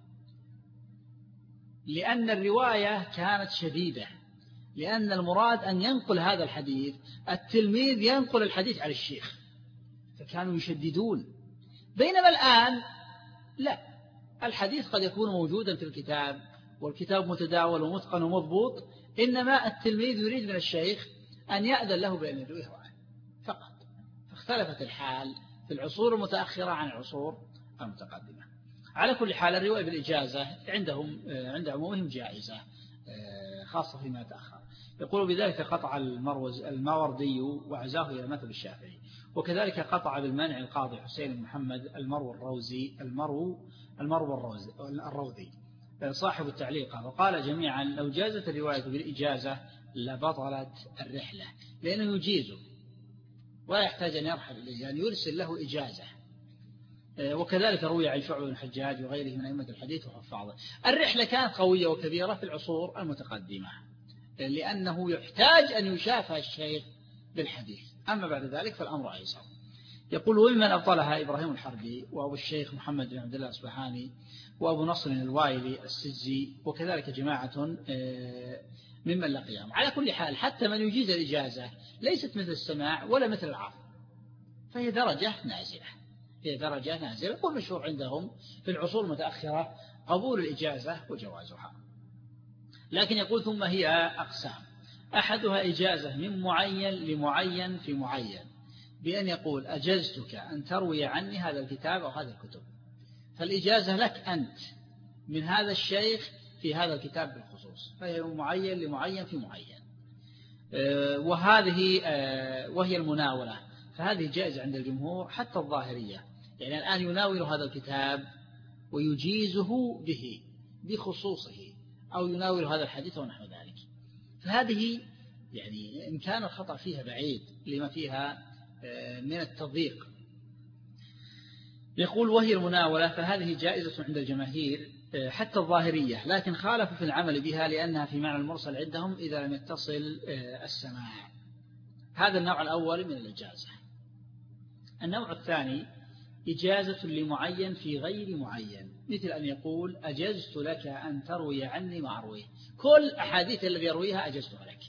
لأن الرواية كانت شديدة، لأن المراد أن ينقل هذا الحديث، التلميذ ينقل الحديث على الشيخ، فكانوا يشددون. بينما الآن لا، الحديث قد يكون موجودا في الكتاب، والكتاب متداول ومتقن ومضبوط، إنما التلميذ يريد من الشيخ أن يأذن له بأن يرويه عنه فقط. فاختلفت الحال في العصور المتأخرة عن العصور المتقدمة. على كل حال الرواية بالإجازة عندهم عند عمومهم جائزة، خاصة فيما تأخر. يقول: بذلك قطع المروز الماوردي وعزاه إلى مذهب الشافعي، وكذلك قطع بالمنع القاضي حسين بن محمد المرو الروزي المرو المرو الروزي الروذي صاحب التعليق، وقال جميعا: لو جازت الرواية بالإجازة لبطلت الرحلة، لأنه يجيزه ولا يحتاج أن يرحل إليه، يعني يرسل له إجازة. وكذلك روي عن شعبة بن الحجاج وغيره من أئمة الحديث وحفاظه. الرحلة كانت قوية وكبيرة في العصور المتقدمة، لأنه يحتاج أن يشافى الشيخ بالحديث. أما بعد ذلك فالأمر أيسر. يقول: وممن أبطلها إبراهيم الحربي، وأبو الشيخ محمد بن عبد الله الأصبهاني، وأبو نصر الوايلي السجي، وكذلك جماعة ممن لقيهم. على كل حال حتى من يجيز الإجازة ليست مثل السماع ولا مثل العرض، فهي درجة نازلة، هي درجة نازلة. والمشهور عندهم في العصور المتأخرة قبول الإجازة وجوازها. لكن يقول: ثم هي أقسام: أحدها إجازة من معين لمعين في معين، بأن يقول: أجزتك أن تروي عني هذا الكتاب أو هذا الكتب، فالإجازة لك أنت من هذا الشيخ في هذا الكتاب بالخصوص، فهي من معين لمعين في معين. وهذه وهي المناولة، فهذه جائزة عند الجمهور حتى الظاهرية، يعني الآن يناول هذا الكتاب ويجيزه به بخصوصه، أو يناول هذا الحديث ونحو ذلك، فهذه يعني إن كان الخطأ فيها بعيد لما فيها من التضييق. يقول وهي المناولة فهذه جائزة عند الجماهير حتى الظاهرية، لكن خالفوا في العمل بها لأنها في معنى المرسل عندهم إذا لم يتصل السماع. هذا النوع الأول من الإجازة. النوع الثاني إجازة لمعين في غير معين، مثل أن يقول أجزت لك أن تروي عني ما أرويه، كل أحاديث الذي يرويها أجزتها لك.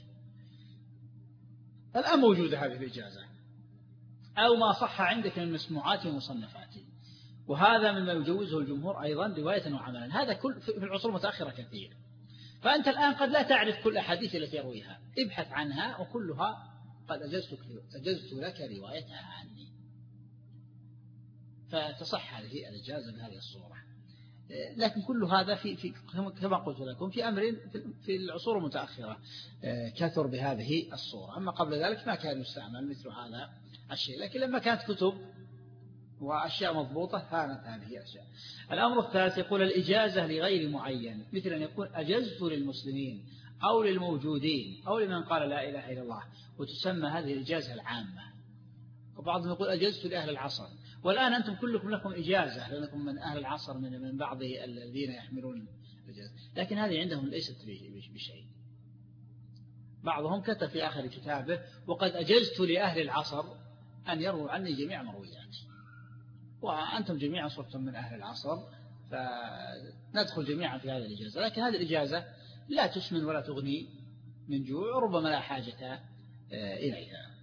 الآن موجودة هذه الإجازة، أو ما صح عندك من مسموعات ومصنفات، وهذا مما يجوزه الجمهور أيضا رواية وعملا. هذا كل في العصور المتأخرة كثير، فأنت الآن قد لا تعرف كل أحاديث التي يرويها، ابحث عنها وكلها قد أجزت لك روايتها عني، فتصح هذه الإجازة بهذه الصورة. لكن كل هذا في, في كما قلت لكم في أمر في العصور المتأخرة كثر بهذه الصورة، أما قبل ذلك ما كان يستعمل مثل هذا الشيء، لكن لما كانت كتب وأشياء مضبوطة كانت هذه الأشياء. الأمر الثالث يقول الإجازة لغير معين، مثل أن يقول أجزت للمسلمين أو للموجودين أو لمن قال لا إله إلا الله، وتسمى هذه الإجازة العامة. وبعضهم يقول أجزت لأهل العصر، والآن أنتم كلكم لكم إجازة لأنكم من أهل العصر من من بعض الذين يحملون الإجازة، لكن هذه عندهم ليست بشيء. بعضهم كتب في آخر كتابه وقد أجزت لأهل العصر أن يروا عني جميع مرويات، وأنتم جميعا صرتم من أهل العصر فندخل جميعا في هذه الإجازة. لكن هذه الإجازة لا تسمن ولا تغني من جوع، وربما لا حاجة إليها.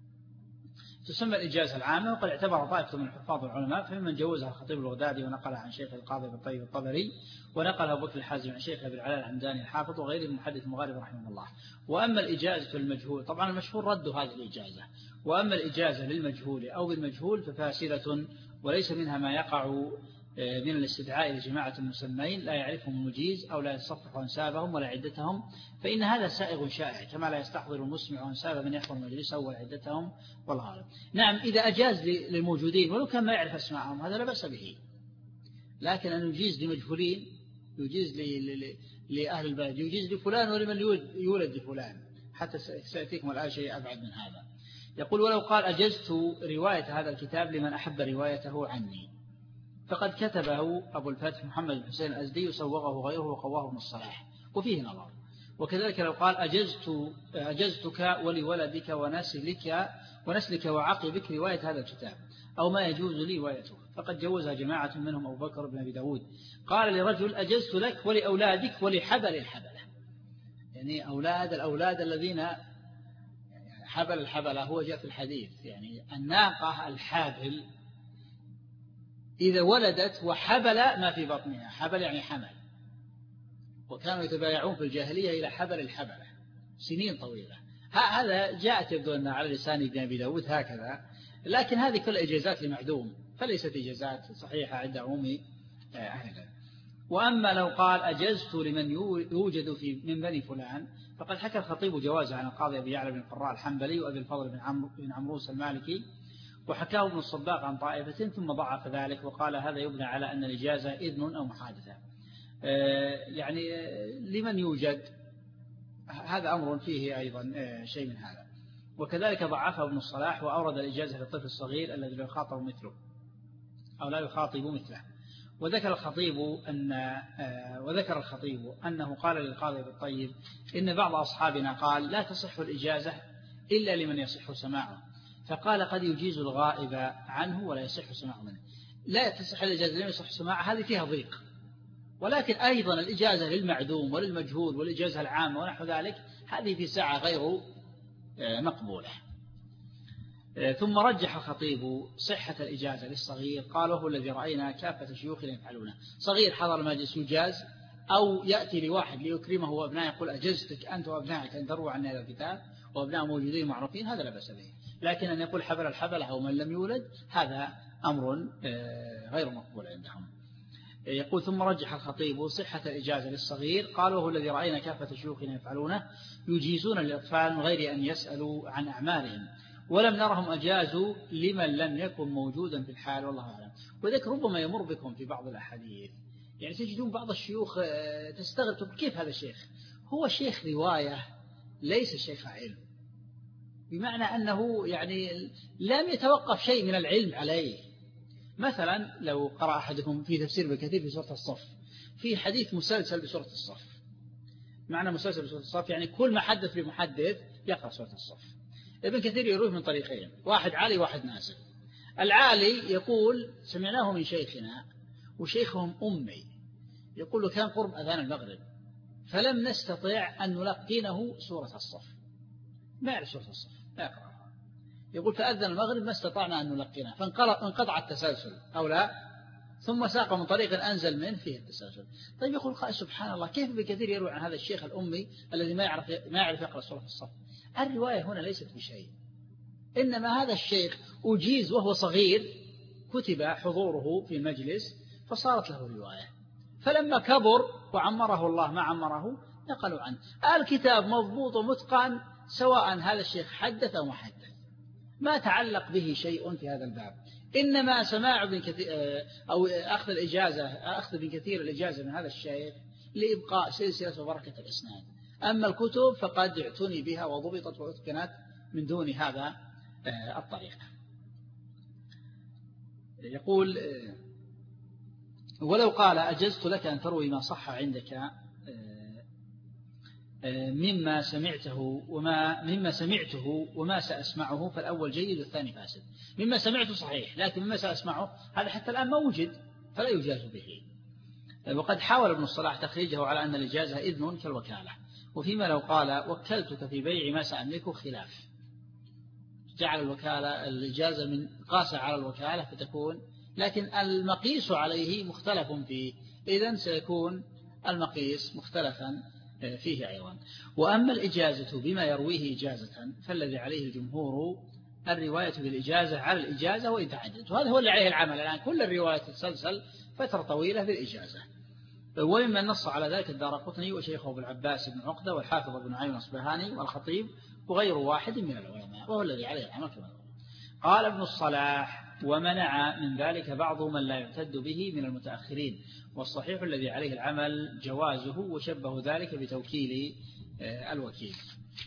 تسمى الإجازة العامة، وقد اعتبر طائفة من حفاظ العلماء فمن جوزها الخطيب البغدادي ونقلها عن شيخ القاضي بالطيب الطبري، ونقلها أبو بكر الحازم عن شيخ أبي العلاء الحمداني الحافظ وغيره المحدث المغارب رحمه الله. وأما الإجازة للمجهول، طبعا المشهور رد هذه الإجازة، وأما الإجازة للمجهول أو بالمجهول ففاسدة، وليس منها ما يقع من الاستدعاء لجماعة المسمين لا يعرفهم المجيز أو لا يصفح أنسابهم ولا عدتهم، فإن هذا سائغ شائع، كما لا يستحضر المسمع أنساب من يحضر مجلسه ولا عدتهم والغالب. نعم إذا أجاز للموجودين ولو كان ما يعرف أسماءهم هذا لا بأس به، لكن أن يجيز لمجهولين، يجيز لأهل البلد، يجيز لفلان ولمن يولد لفلان، حتى سيأتيكم الآن شيء أبعد من هذا. يقول ولو قال أجزت رواية هذا الكتاب لمن أحب روايته عني، فقد كتبه أبو الفتح محمد بن حسين الأزدي وسوغه غيره وقواه ابن الصلاح، وفيه نظر. وكذلك لو قال أجزت أجزتك ولولدك ونسلك ونسلك وعقبك رواية هذا الكتاب أو ما يجوز لي روايته، فقد جوزها جماعة منهم أبو بكر بن أبي داود. قال لرجل أجزت لك ولأولادك ولحبل الحبلة، يعني أولاد الأولاد الذين حبل الحبلة هو جاء في الحديث، يعني الناقة الحابل إذا ولدت وحبل ما في بطنها، حبل يعني حمل، وكانوا يتبايعون في الجاهلية إلى حبل الحبلة سنين طويلة. هذا جاءت يبدو أن على لسان ابن أبي داود هكذا، لكن هذه كل إجازات لمعدوم، فليست إجازات صحيحة عند عموم أهلها. وأما لو قال أجزت لمن يوجد في من بني فلان، فقد حكى الخطيب جوازه عن القاضي أبي يعلى بن القراء الحنبلي وأبي الفضل بن عمرو بن عمروس المالكي، وحكاه ابن الصباغ عن طائفة ثم ضعف ذلك وقال هذا يبنى على أن الإجازة إذن أو محادثة، يعني لمن يوجد، هذا أمر فيه أيضا شيء من هذا. وكذلك ضعفه ابن الصلاح وأورد الإجازة للطفل الصغير الذي لا يخاطب مثله أو لا يخاطب مثله. وذكر الخطيب أن وذكر الخطيب أنه قال للقاضي بالطيب إن بعض أصحابنا قال لا تصح الإجازة إلا لمن يصح سماعه، فقال قد يجيز الغائب عنه ولا يصح سماعه منه. لا تصح الإجازة لمن يصح سماعه، هذه فيها ضيق. ولكن أيضا الإجازة للمعدوم وللمجهول والإجازة العامة ونحو ذلك هذه في ساعة غير مقبولة. ثم رجح الخطيب صحة الإجازة للصغير، قال وهو الذي رأينا كافة شيوخنا يفعلونه. صغير حضر المجلس يجاز، أو يأتي لواحد ليكرمه وأبناء يقول أجزتك أنت وأبنائك أن تروى عن هذا الكتاب وأبناء موجودين معروفين، هذا لا بأس به. لكن أن يقول حبل الحبلة أو من لم يولد هذا أمر غير مقبول عندهم. يقول ثم رجح الخطيب صحة الإجازة للصغير، قال وهو الذي رأينا كافة شيوخنا يفعلونه، يجيزون للأطفال من غير أن يسألوا عن أعمالهم، ولم نرهم أجازوا لمن لم يكن موجودا في الحال والله أعلم. وذلك ربما يمر بكم في بعض الأحاديث يعني تجدون بعض الشيوخ تستغرب كيف هذا الشيخ هو شيخ رواية ليس شيخ علم، بمعنى أنه يعني لم يتوقف شيء من العلم عليه. مثلا لو قرأ أحدكم في تفسير ابن كثير في سورة الصف في حديث مسلسل بسورة الصف، معنى مسلسل بسورة الصف يعني كل ما حدث بمحدث يقرأ سورة الصف. ابن كثير يروي من طريقين، واحد عالي واحد نازل. العالي يقول سمعناه من شيخنا وشيخهم أمي يقول له كان قرب أذان المغرب فلم نستطيع أن نلقينه سورة الصف، ما يعرف سورة الصف لا يقرأ. يقول فأذن المغرب ما استطعنا أن نلقينه فانقطع التسلسل أو لا، ثم ساق من طريق أنزل منه فيه التسلسل. طيب يقول قائل سبحان الله كيف بكثير يروي عن هذا الشيخ الأمي الذي ما يعرف ما يعرف يقرأ سورة الصف؟ الرواية هنا ليست بشيء، إنما هذا الشيخ أجيز وهو صغير كتب حضوره في المجلس فصارت له رواية، فلما كبر وعمره الله ما عمره نقلوا عنه. الكتاب مضبوط ومتقن سواء هذا الشيخ حدث أو ما حدث، ما تعلق به شيء في هذا الباب، إنما سماع ابن كثير أو أخذ الإجازة أخذ ابن كثير الإجازة من هذا الشيخ لإبقاء سلسلة وبركة الإسناد. أما الكتب فقد اعتني بها وضبطت وأتقنت من دون هذا الطريقة. يقول ولو قال أجزت لك أن تروي ما صح عندك مما سمعته وما مما سمعته وما سأسمعه فالأول جيد والثاني فاسد. مما سمعته صحيح لكن مما سأسمعه هذا حتى الآن ما وجد فلا يجاز به. وقد حاول ابن الصلاح تخريجه على أن الإجازة إذن كالوكالة، وفيما لو قال وكلتك في بيع ما سأملكه خلاف، جعل الوكالة الإجازة من قاسة على الوكالة فتكون، لكن المقيس عليه مختلف فيه، إذن سيكون المقيس مختلفا فيه أيضا. وأما الإجازة بما يرويه إجازة فالذي عليه الجمهور الرواية بالإجازة على الإجازة وإن تعددت، وهذا هو اللي عليه العمل الآن، كل الرواية تتسلسل فترة طويلة بالإجازة. ومما نص على ذلك الدارقطني وشيخه أبو العباس بن عقدة والحافظ ابن عيون الأصبهاني والخطيب وغير واحد من العلماء، وهو الذي عليه العمل كما قال ابن الصلاح. ومنع من ذلك بعض من لا يعتد به من المتأخرين، والصحيح الذي عليه العمل جوازه، وشبه ذلك بتوكيل الوكيل.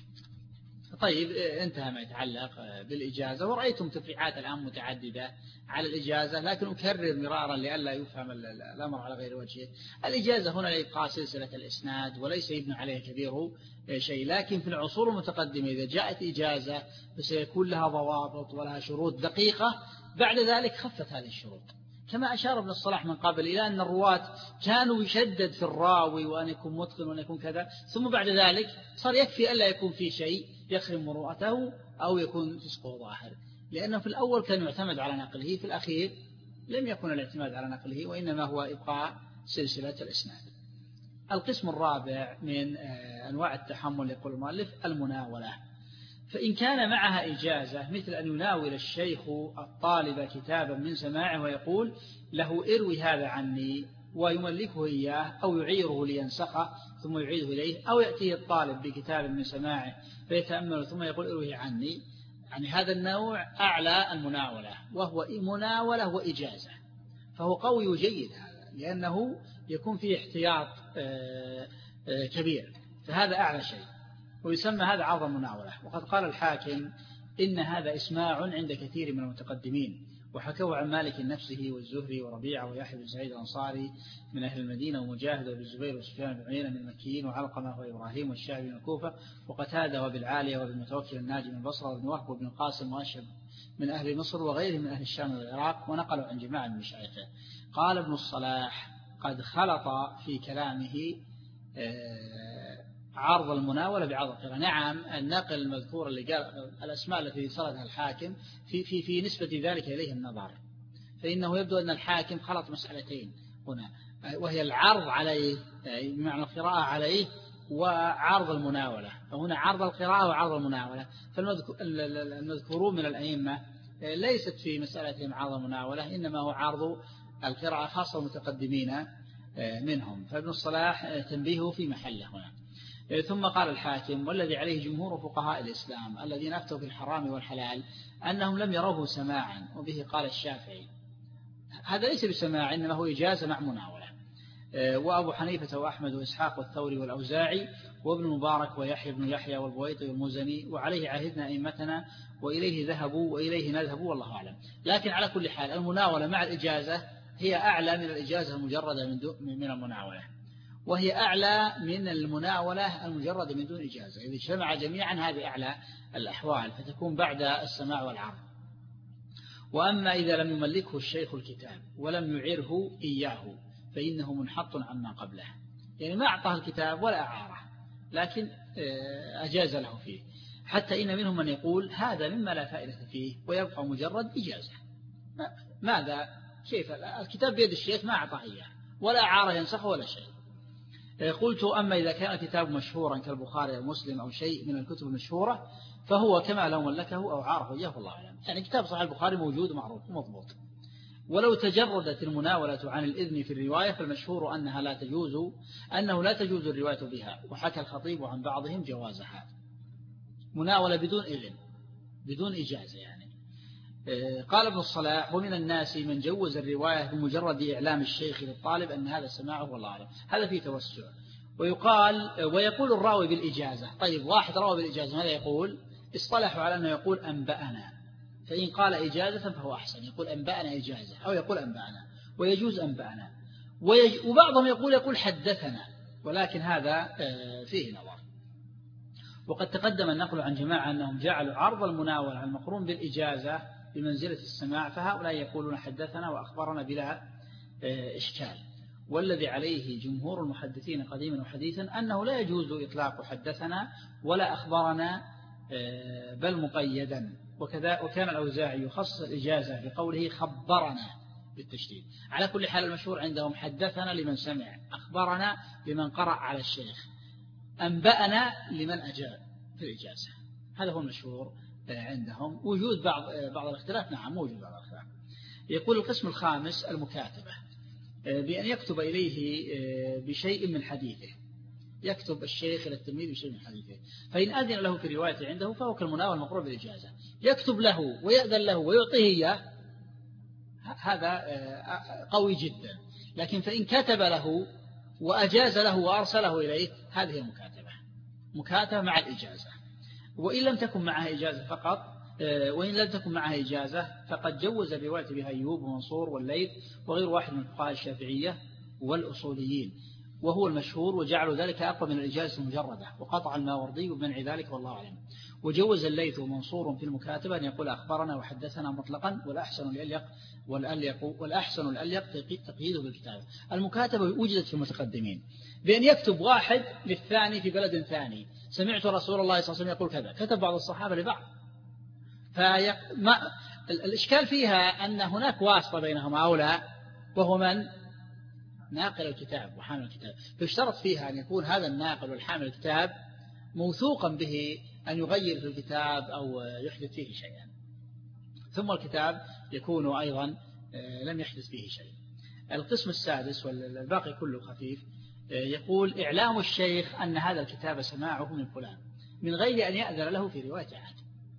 طيب انتهى ما يتعلق بالإجازة، ورأيتم تفريعات الآن متعددة على الإجازة، لكن أكرر مرارا لئلا يفهم الأمر على غير وجهه. الإجازة هنا لإبقاء سلسلة الإسناد وليس يبنى عليه كبير شيء، لكن في العصور المتقدمة إذا جاءت إجازة فسيكون لها ضوابط ولها شروط دقيقة، بعد ذلك خفت هذه الشروط، كما أشار ابن الصلاح من قبل إلى أن الرواة كانوا يشدد في الراوي وأن يكون متقن وأن يكون كذا، ثم بعد ذلك صار يكفي ألا يكون في شيء يخرم مروءته أو يكون فسقه ظاهر، لأنه في الأول كان يعتمد على نقله، في الأخير لم يكن الاعتماد على نقله وإنما هو إبقاء سلسلة الإسناد. القسم الرابع من أنواع التحمل يقول المؤلف المناولة، فإن كان معها إجازة مثل أن يناول الشيخ الطالب كتابا من سماعه ويقول له اروي هذا عني ويملكه إياه، أو يعيره لينسخه ثم يعيده إليه، أو يأتيه الطالب بكتاب من سماعه فيتأمل ثم يقول اروي عني، يعني هذا النوع أعلى المناولة، وهو مناولة وإجازة، فهو قوي وجيد هذا، لأنه يكون فيه احتياط كبير، فهذا أعلى شيء، ويسمى هذا عرض المناولة. وقد قال الحاكم إن هذا إسماع عند كثير من المتقدمين، وحكوا عن مالك نفسه والزهري وربيعة ويحيى بن سعيد الأنصاري من أهل المدينة، ومجاهد وابن الزبير وسفيان بن عيينة من المكيين، وعلقمة وإبراهيم والشعبي من الكوفة، وقتادة وبالعالية وابن متوكل الناجي من البصرة، وابن وهب وابن القاسم وأشهب من أهل مصر وغيرهم من أهل الشام والعراق، ونقلوا عن جماعة من مشايخه. قال ابن الصلاح قد خلط في كلامه عرض المناولة بعرض القراءة. نعم النقل المذكور اللي قال الأسماء التي سردها الحاكم في في في نسبة ذلك إليه النظر، فإنه يبدو أن الحاكم خلط مسألتين هنا، وهي العرض عليه بمعنى القراءة عليه وعرض المناولة، فهنا عرض القراءة وعرض المناولة. فالمذكورون من الأئمة ليست في مسألتهم عرض المناولة، إنما هو عرض القراءة خاصة المتقدمين منهم، فابن الصلاح تنبيهه في محله هنا. ثم قال الحاكم: والذي عليه جمهور فقهاء الإسلام الذين أفتوا في الحرام والحلال أنهم لم يروه سماعا، وبه قال الشافعي. هذا ليس بسماع، إنما هو إجازة مع مناولة. وأبو حنيفة وأحمد وإسحاق والثوري والأوزاعي وابن المبارك ويحيى بن يحيى والبويطي والمزني، وعليه عهدنا أئمتنا وإليه ذهبوا وإليه نذهب والله أعلم. لكن على كل حال المناولة مع الإجازة هي أعلى من الإجازة المجردة من من المناولة، وهي أعلى من المناولة المجردة من دون إجازة. إذا اجتمع جميعا هذه أعلى الأحوال، فتكون بعد السماع والعرض. وأما إذا لم يملكه الشيخ الكتاب ولم يعره إياه فإنه منحط عما قبله، يعني ما أعطاه الكتاب ولا أعاره، لكن أجاز له فيه. حتى إن منهم من يقول هذا مما لا فائدة فيه ويبقى مجرد إجازة. ماذا كيف الكتاب بيد الشيخ ما أعطاه إياه ولا أعاره ينسخه ولا شيء. قلت: أما إذا كان الكتاب مشهورا كالبخاري أو مسلم أو شيء من الكتب المشهورة فهو كما لو ملكه أو عاره إياه والله أعلم. يعني كتاب صحيح البخاري موجود ومعروف ومضبوط. ولو تجردت المناولة عن الإذن في الرواية فالمشهور أنها لا تجوز أنه لا تجوز الرواية بها، وحكى الخطيب عن بعضهم جوازها. مناولة بدون إذن بدون إجازة يعني. قال ابن الصلاح: ومن الناس من جوز الرواية بمجرد إعلام الشيخ للطالب أن هذا سماعه والله أعلم. هذا فيه توسع. ويقال ويقول الراوي بالإجازة. طيب واحد راوي بالإجازة ماذا يقول؟ اصطلحوا على أنه يقول أنبأنا، فإن قال إجازة فهو أحسن، يقول أنبأنا إجازة أو يقول أنبأنا، ويجوز أنبأنا. وبعضهم يقول يقول حدثنا، ولكن هذا فيه نظر. وقد تقدم النقل عن جماعة أنهم جعلوا عرض المناولة المقرون بالإجازة بمنزلة السماع، فهؤلاء يقولون حدثنا وأخبرنا بلا إشكال. والذي عليه جمهور المحدثين قديما وحديثا أنه لا يجوز إطلاق حدثنا ولا أخبرنا بل مقيدا. وكذا وكان الأوزاعي يخصص الإجازة بقوله خبرنا بالتشديد. على كل حال المشهور عندهم حدثنا لمن سمع، أخبرنا لمن قرأ على الشيخ، أنبأنا لمن أجاب في الإجازة. هذا هو المشهور عندهم. وجود بعض بعض الاختلاف، نعم موجود بعض الاختلاف. يقول القسم الخامس المكاتبة، بأن يكتب إليه بشيء من حديثه. يكتب الشيخ إلى التلميذ بشيء من حديثه، فإن أذن له في رواية عنده فهو كالمناول المقرون بالإجازة. يكتب له ويأذن له ويعطيه إياه، هذا قوي جدا. لكن فإن كتب له وأجاز له وأرسله إليه، هذه المكاتبة، مكاتبة مع الإجازة. وإن لم تكن معها إجازة فقط وإن لم تكن معها إجازة فقد جوز الرواية بها أيوب ومنصور والليث وغير واحد من فقهاء الشافعية والأصوليين، وهو المشهور، وجعلوا ذلك أقوى من الإجازة المجردة، وقطع الماوردي بمنع ذلك والله أعلم. وجوز الليث ومنصور في المكاتبة أن يقول أخبرنا وحدثنا مطلقا، والأحسن الأليق والأليق والأحسن الأليق تقييده بالكتابة. المكاتبة وجدت في المتقدمين بأن يكتب واحد للثاني في بلد ثاني: سمعت رسول الله صلى الله عليه وسلم يقول كذا، كتب بعض الصحابة لبعض. فما الإشكال فيها أن هناك واسطة بينهما أو لا، وهو من؟ ناقل الكتاب وحامل الكتاب. فاشترط فيها أن يكون هذا الناقل والحامل الكتاب موثوقا به أن يغير في الكتاب أو يحدث فيه شيئا، ثم الكتاب يكون أيضا لم يحدث فيه شيء. القسم السادس والباقي كله خفيف، يقول إعلام الشيخ أن هذا الكتاب سماعه من فلان من غير أن يأذن له في رواية أحد.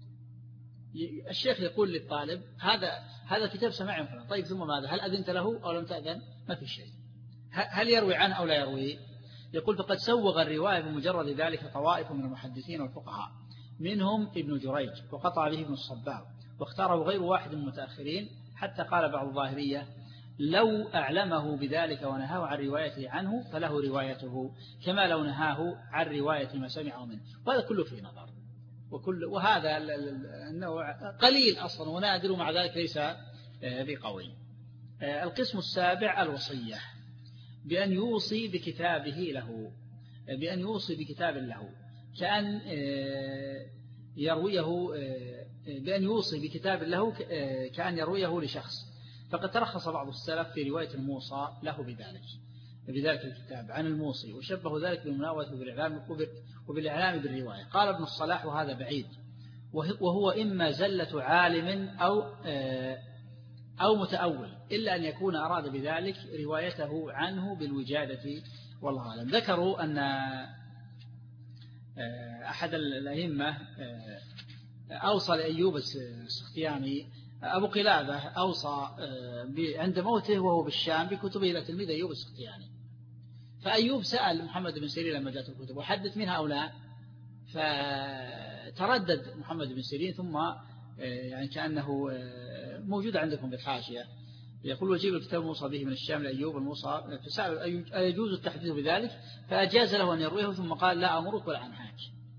الشيخ يقول للطالب هذا هذا الكتاب سماع من فلان، طيب ثم ماذا؟ هل أذنت له أو لم تأذن؟ ما في شيء. هل يروي عنه أو لا يروي؟ يقول فقد سوغ الرواية بمجرد ذلك طوائف من المحدثين والفقهاء، منهم ابن جريج، وقطع به ابن الصباغ، واختاره غير واحد من المتأخرين، حتى قال بعض الظاهرية لو أعلمه بذلك ونهاه عن روايته عنه فله روايته، كما لو نهاه عن رواية ما سمعه منه. وهذا كله فيه نظر، وكل وهذا النوع قليل أصلا ونادر، ومع ذلك ليس بقوي. القسم السابع الوصية، بأن يوصي بكتابه له، بأن يوصي بكتاب له كأن يرويه، بأن يوصي بكتاب له كأن يرويه لشخص. فقد ترخص بعض السلف في رواية الموصى له بذلك بذلك الكتاب عن الموصي، وشبه ذلك بالمناولة وبالإعلام وبالإعلام بالرواية. قال ابن الصلاح وهذا بعيد، وهو إما زلة عالم أو أو متأول، إلا أن يكون أراد بذلك روايته عنه بالوجادة والله أعلم. ذكروا أن أحد الأئمة أوصى لأيوب السختياني أبو قلابة أوصى عند موته وهو بالشام بكتبه إلى تلميذ أيوب السختياني. فأيوب سأل محمد بن سيرين لما جاءت الكتب وحدث منها أو لا، فتردد محمد بن سيرين ثم يعني كأنه موجود عندكم بالحاشية يقول وجيب الكتاب الموصى به من الشام لأيوب الموصى، فسأل أيجوز التحديث بذلك فأجاز له أن يرويه ثم قال لا أمرك ولا أنهاك.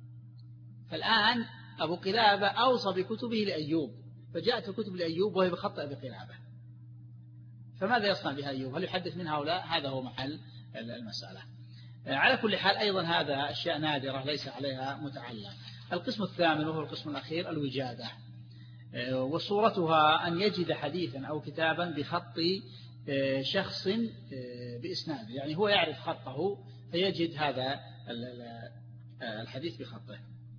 فالآن أبو قلابة أوصى بكتبه لأيوب فجاءت الكتب لأيوب وهي بخط أبي قلابة، فماذا يصنع بها أيوب؟ هل يحدث منها أو لا؟ هذا هو محل المسألة. على كل حال أيضا هذا أشياء نادرة ليس عليها متعلق. القسم الثامن وهو القسم الأخير الوجادة، وصورتها أن يجد حديثا أو كتابا بخط شخص بإسناده، يعني هو يعرف خطه فيجد هذا الحديث بخطه،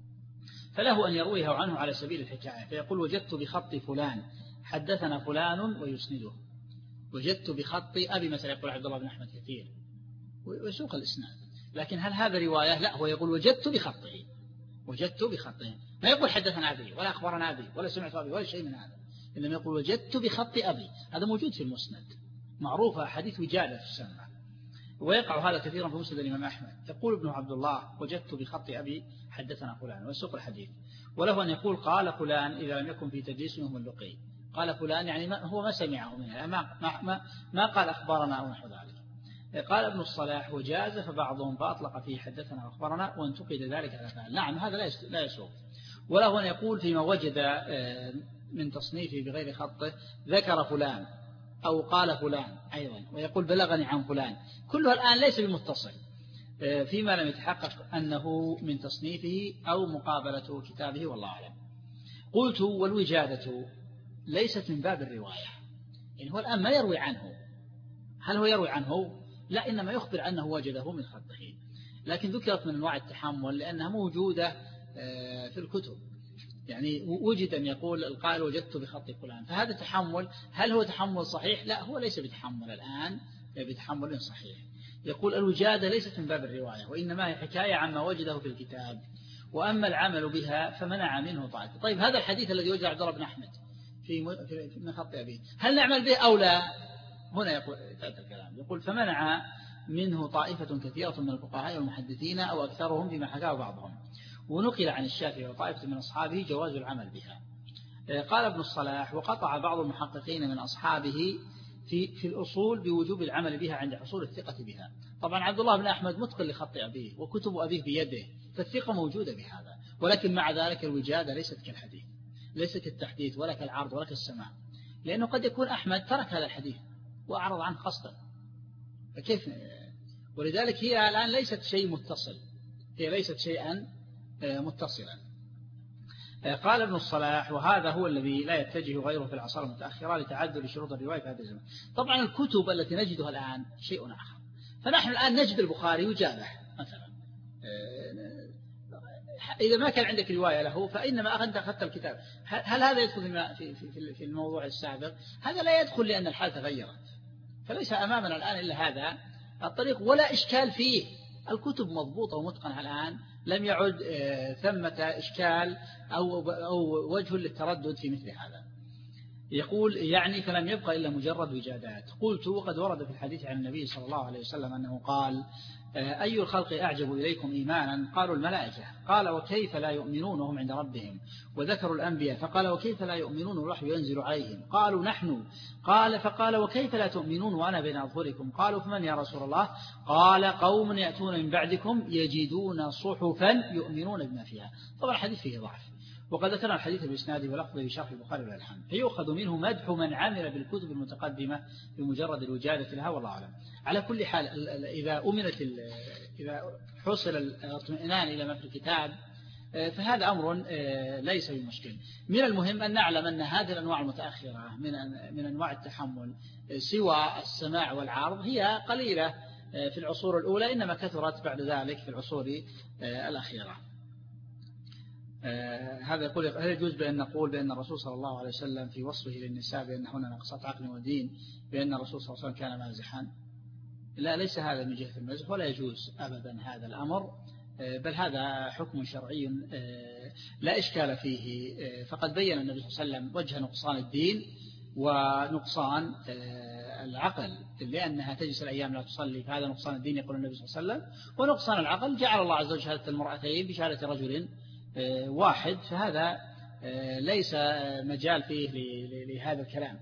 فله أن يرويه عنه على سبيل الحكاية، فيقول وجدت بخط فلان حدثنا فلان ويسنده، وجدت بخط أبي مثلا يقول عبد الله بن أحمد كثير ويسوق الإسناد، لكن هل هذا رواية؟ لا، هو يقول وجدت بخطه، وجدت بخطه، ما يقول حدثنا أبي ولا أخبرنا أبي ولا سمعت أبي ولا شيء من هذا، إنما يقول وجدت بخط أبي. هذا موجود في المسند، معروفة حديث وجادة تسمى، ويقع هذا كثيرا في مسند الإمام أحمد. يقول ابن عبد الله وجدت بخط أبي حدثنا فلان ويسوق الحديث، وله أن يقول قال فلان إذا لم يكن في تدليس منهم اللقي، قال فلان يعني ما هو ما سمعه منها، ما, ما, ما, ما قال أخبرنا أو نحو ذلك. قال ابن الصلاح وجاز فبعضهم فأطلق فيه حدثنا وأخبرنا وانتقد ذلك على فعل. نعم هذا لا يسوق. وله أن يقول فيما وجد من تصنيفه بغير خطه ذكر فلان أو قال فلان أيضا، ويقول بلغني عن فلان، كلها الآن ليس بمتصل فيما لم يتحقق أنه من تصنيفه أو مقابلة كتابه والله أعلم. قلت والوجادة ليست من باب الرواية، يعني هو الآن ما يروي عنه، هل هو يروي عنه؟ لا، إنما يخبر أنه وجده من خطه، لكن ذكرت من أنواع التحمل لأنها موجودة في الكتب، يعني وجد أن يقول القائل وجدت بخط فلان، فهذا تحمل. هل هو تحمل صحيح؟ لا، هو ليس بتحمل الآن بتحمل صحيح. يقول الوجادة ليست من باب الرواية، وإنما هي حكاية عما وجده في الكتاب، وأما العمل بها فمنع منه طائفة. طيب هذا الحديث الذي وجد عبد الله بن أحمد في من خط أبيه هل نعمل به أو لا؟ هنا يقول الكلام يقول فمنع منه طائفة كثيرة من الفقهاء والمحدثين أو أكثرهم بما حكاه بعضهم، ونقل عن الشافعي وطائفة من أصحابه جواز العمل بها. قال ابن الصلاح وقطع بعض المحققين من أصحابه في في الأصول بوجوب العمل بها عند حصول الثقة بها. طبعا عبد الله بن أحمد متقن لخط أبيه وكتب أبيه بيده، فالثقة موجودة بهذا، ولكن مع ذلك الوجادة ليست كالحديث، ليست كالتحديث ولا كالعرض ولا كالسماع، لأنه قد يكون أحمد ترك هذا الحديث وأعرض عنه قصدا، فكيف؟ ولذلك هي الآن ليست شيء متصل، هي ليست شيئا متصلا. قال ابن الصلاح وهذا هو الذي لا يتجه غيره في العصر المتأخرة لتعذر شروط الرواية في هذا الزمن. طبعا الكتب التي نجدها الآن شيء آخر، فنحن الآن نجد البخاري وجابه مثلا، إذا ما كان عندك رواية له فإنما أنت أخذت الكتاب، هل هذا يدخل في في الموضوع السابق؟ هذا لا يدخل لأن الحال تغيرت، فليس أمامنا الآن إلا هذا الطريق ولا إشكال فيه. الكتب مضبوطة ومتقنة الآن، لم يعد ثمة إشكال أو أو وجه للتردد في مثل هذا. يقول يعني فلم يبقى إلا مجرد وجادات. قلت وقد ورد في الحديث عن النبي صلى الله عليه وسلم أنه قال أي الخلق أعجب إليكم إيمانا؟ قالوا الملائكة. قال وكيف لا يؤمنون وهم عند ربهم؟ وذكروا الأنبياء فقال وكيف لا يؤمنون والوحي ينزل عليهم؟ قالوا نحن. قال فقال وكيف لا تؤمنون وأنا بين أظهركم؟ قالوا فمن يا رسول الله؟ قال قوم يأتون من بعدكم يجدون صحفا يؤمنون بما فيها. طبعا الحديث فيه ضعف، وقد ذكرنا الحديث بإسناده ولفظه بشرح البخاري والحمد، فيؤخذ منه مدح من عمل بالكتب المتقدمة بمجرد الوجادة لها والله أعلم. على كل حال إذا أمنت إذا حصل الاطمئنان إلى ما في الكتاب فهذا أمر ليس بمشكل. من المهم أن نعلم أن هذه الأنواع المتأخرة من من أنواع التحمل سوى السماع والعرض هي قليلة في العصور الأولى، إنما كثرت بعد ذلك في العصور الأخيرة. هذا يقول هل يجوز بأن نقول بأن الرسول صلى الله عليه وسلم في وصفه للنساء بأنهن ناقصات عقل ودين بأن الرسول صلى الله عليه وسلم كان مازحا؟ لا، ليس هذا من جهة المزح، ولا يجوز أبدا هذا الأمر بل هذا حكم شرعي لا إشكال فيه. فقد بين النبي صلى الله عليه وسلم وجه نقصان الدين ونقصان العقل، لأنها تجلس الأيام لا تصلي، فهذا نقصان الدين يقول النبي صلى الله عليه وسلم. ونقصان العقل جعل الله عز وجل شهادة المرأتين بشهادة رجل واحد، فهذا ليس مجال فيه لهذا الكلام.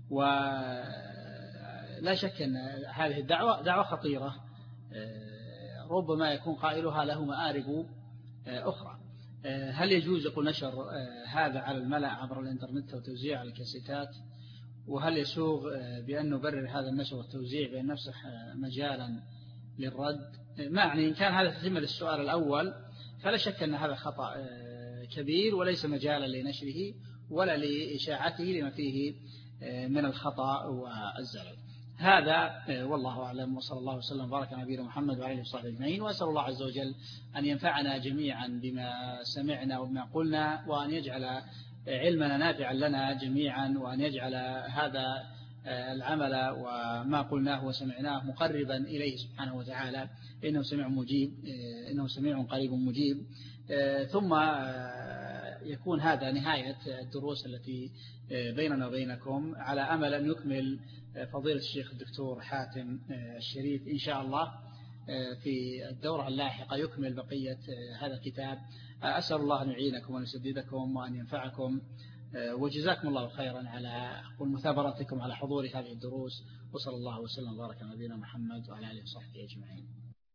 ولا شك أن هذه الدعوة دعوة خطيرة، ربما يكون قائلها له مآرب أخرى. هل يجوز يقول نشر هذا على الملأ عبر الإنترنت وتوزيع على الكاسيتات؟ وهل يسوغ بأن نبرر هذا النشر والتوزيع بأن نفسح مجالا للرد؟ معني إن كان هذا تتم للسؤال الأول فلا شك أن هذا خطأ كبير وليس مجالا لنشره ولا لإشاعته لما فيه من الخطأ والزلل. هذا والله أعلم، وصلى الله وسلم وبارك على نبينا محمد وعلى آله وصحبه أجمعين. وأسأل الله عز وجل أن ينفعنا جميعا بما سمعنا وبما قلنا، وأن يجعل علمنا نافعا لنا جميعا، وأن يجعل هذا العمل وما قلناه وسمعناه مقربا إليه سبحانه وتعالى، إنه سميع مجيب، إنه سميع قريب مجيب. ثم يكون هذا نهاية الدروس التي بيننا وبينكم، على أمل أن يكمل فضيلة الشيخ الدكتور حاتم الشريف إن شاء الله في الدورة اللاحقة يكمل بقية هذا الكتاب. أسأل الله أن يعينكم وأن يسددكم وأن ينفعكم، وجزاكم الله خيرا على مثابرتكم على حضور هذه الدروس، وصلى الله وسلم وبارك على نبينا محمد وعلى آله وصحبه أجمعين.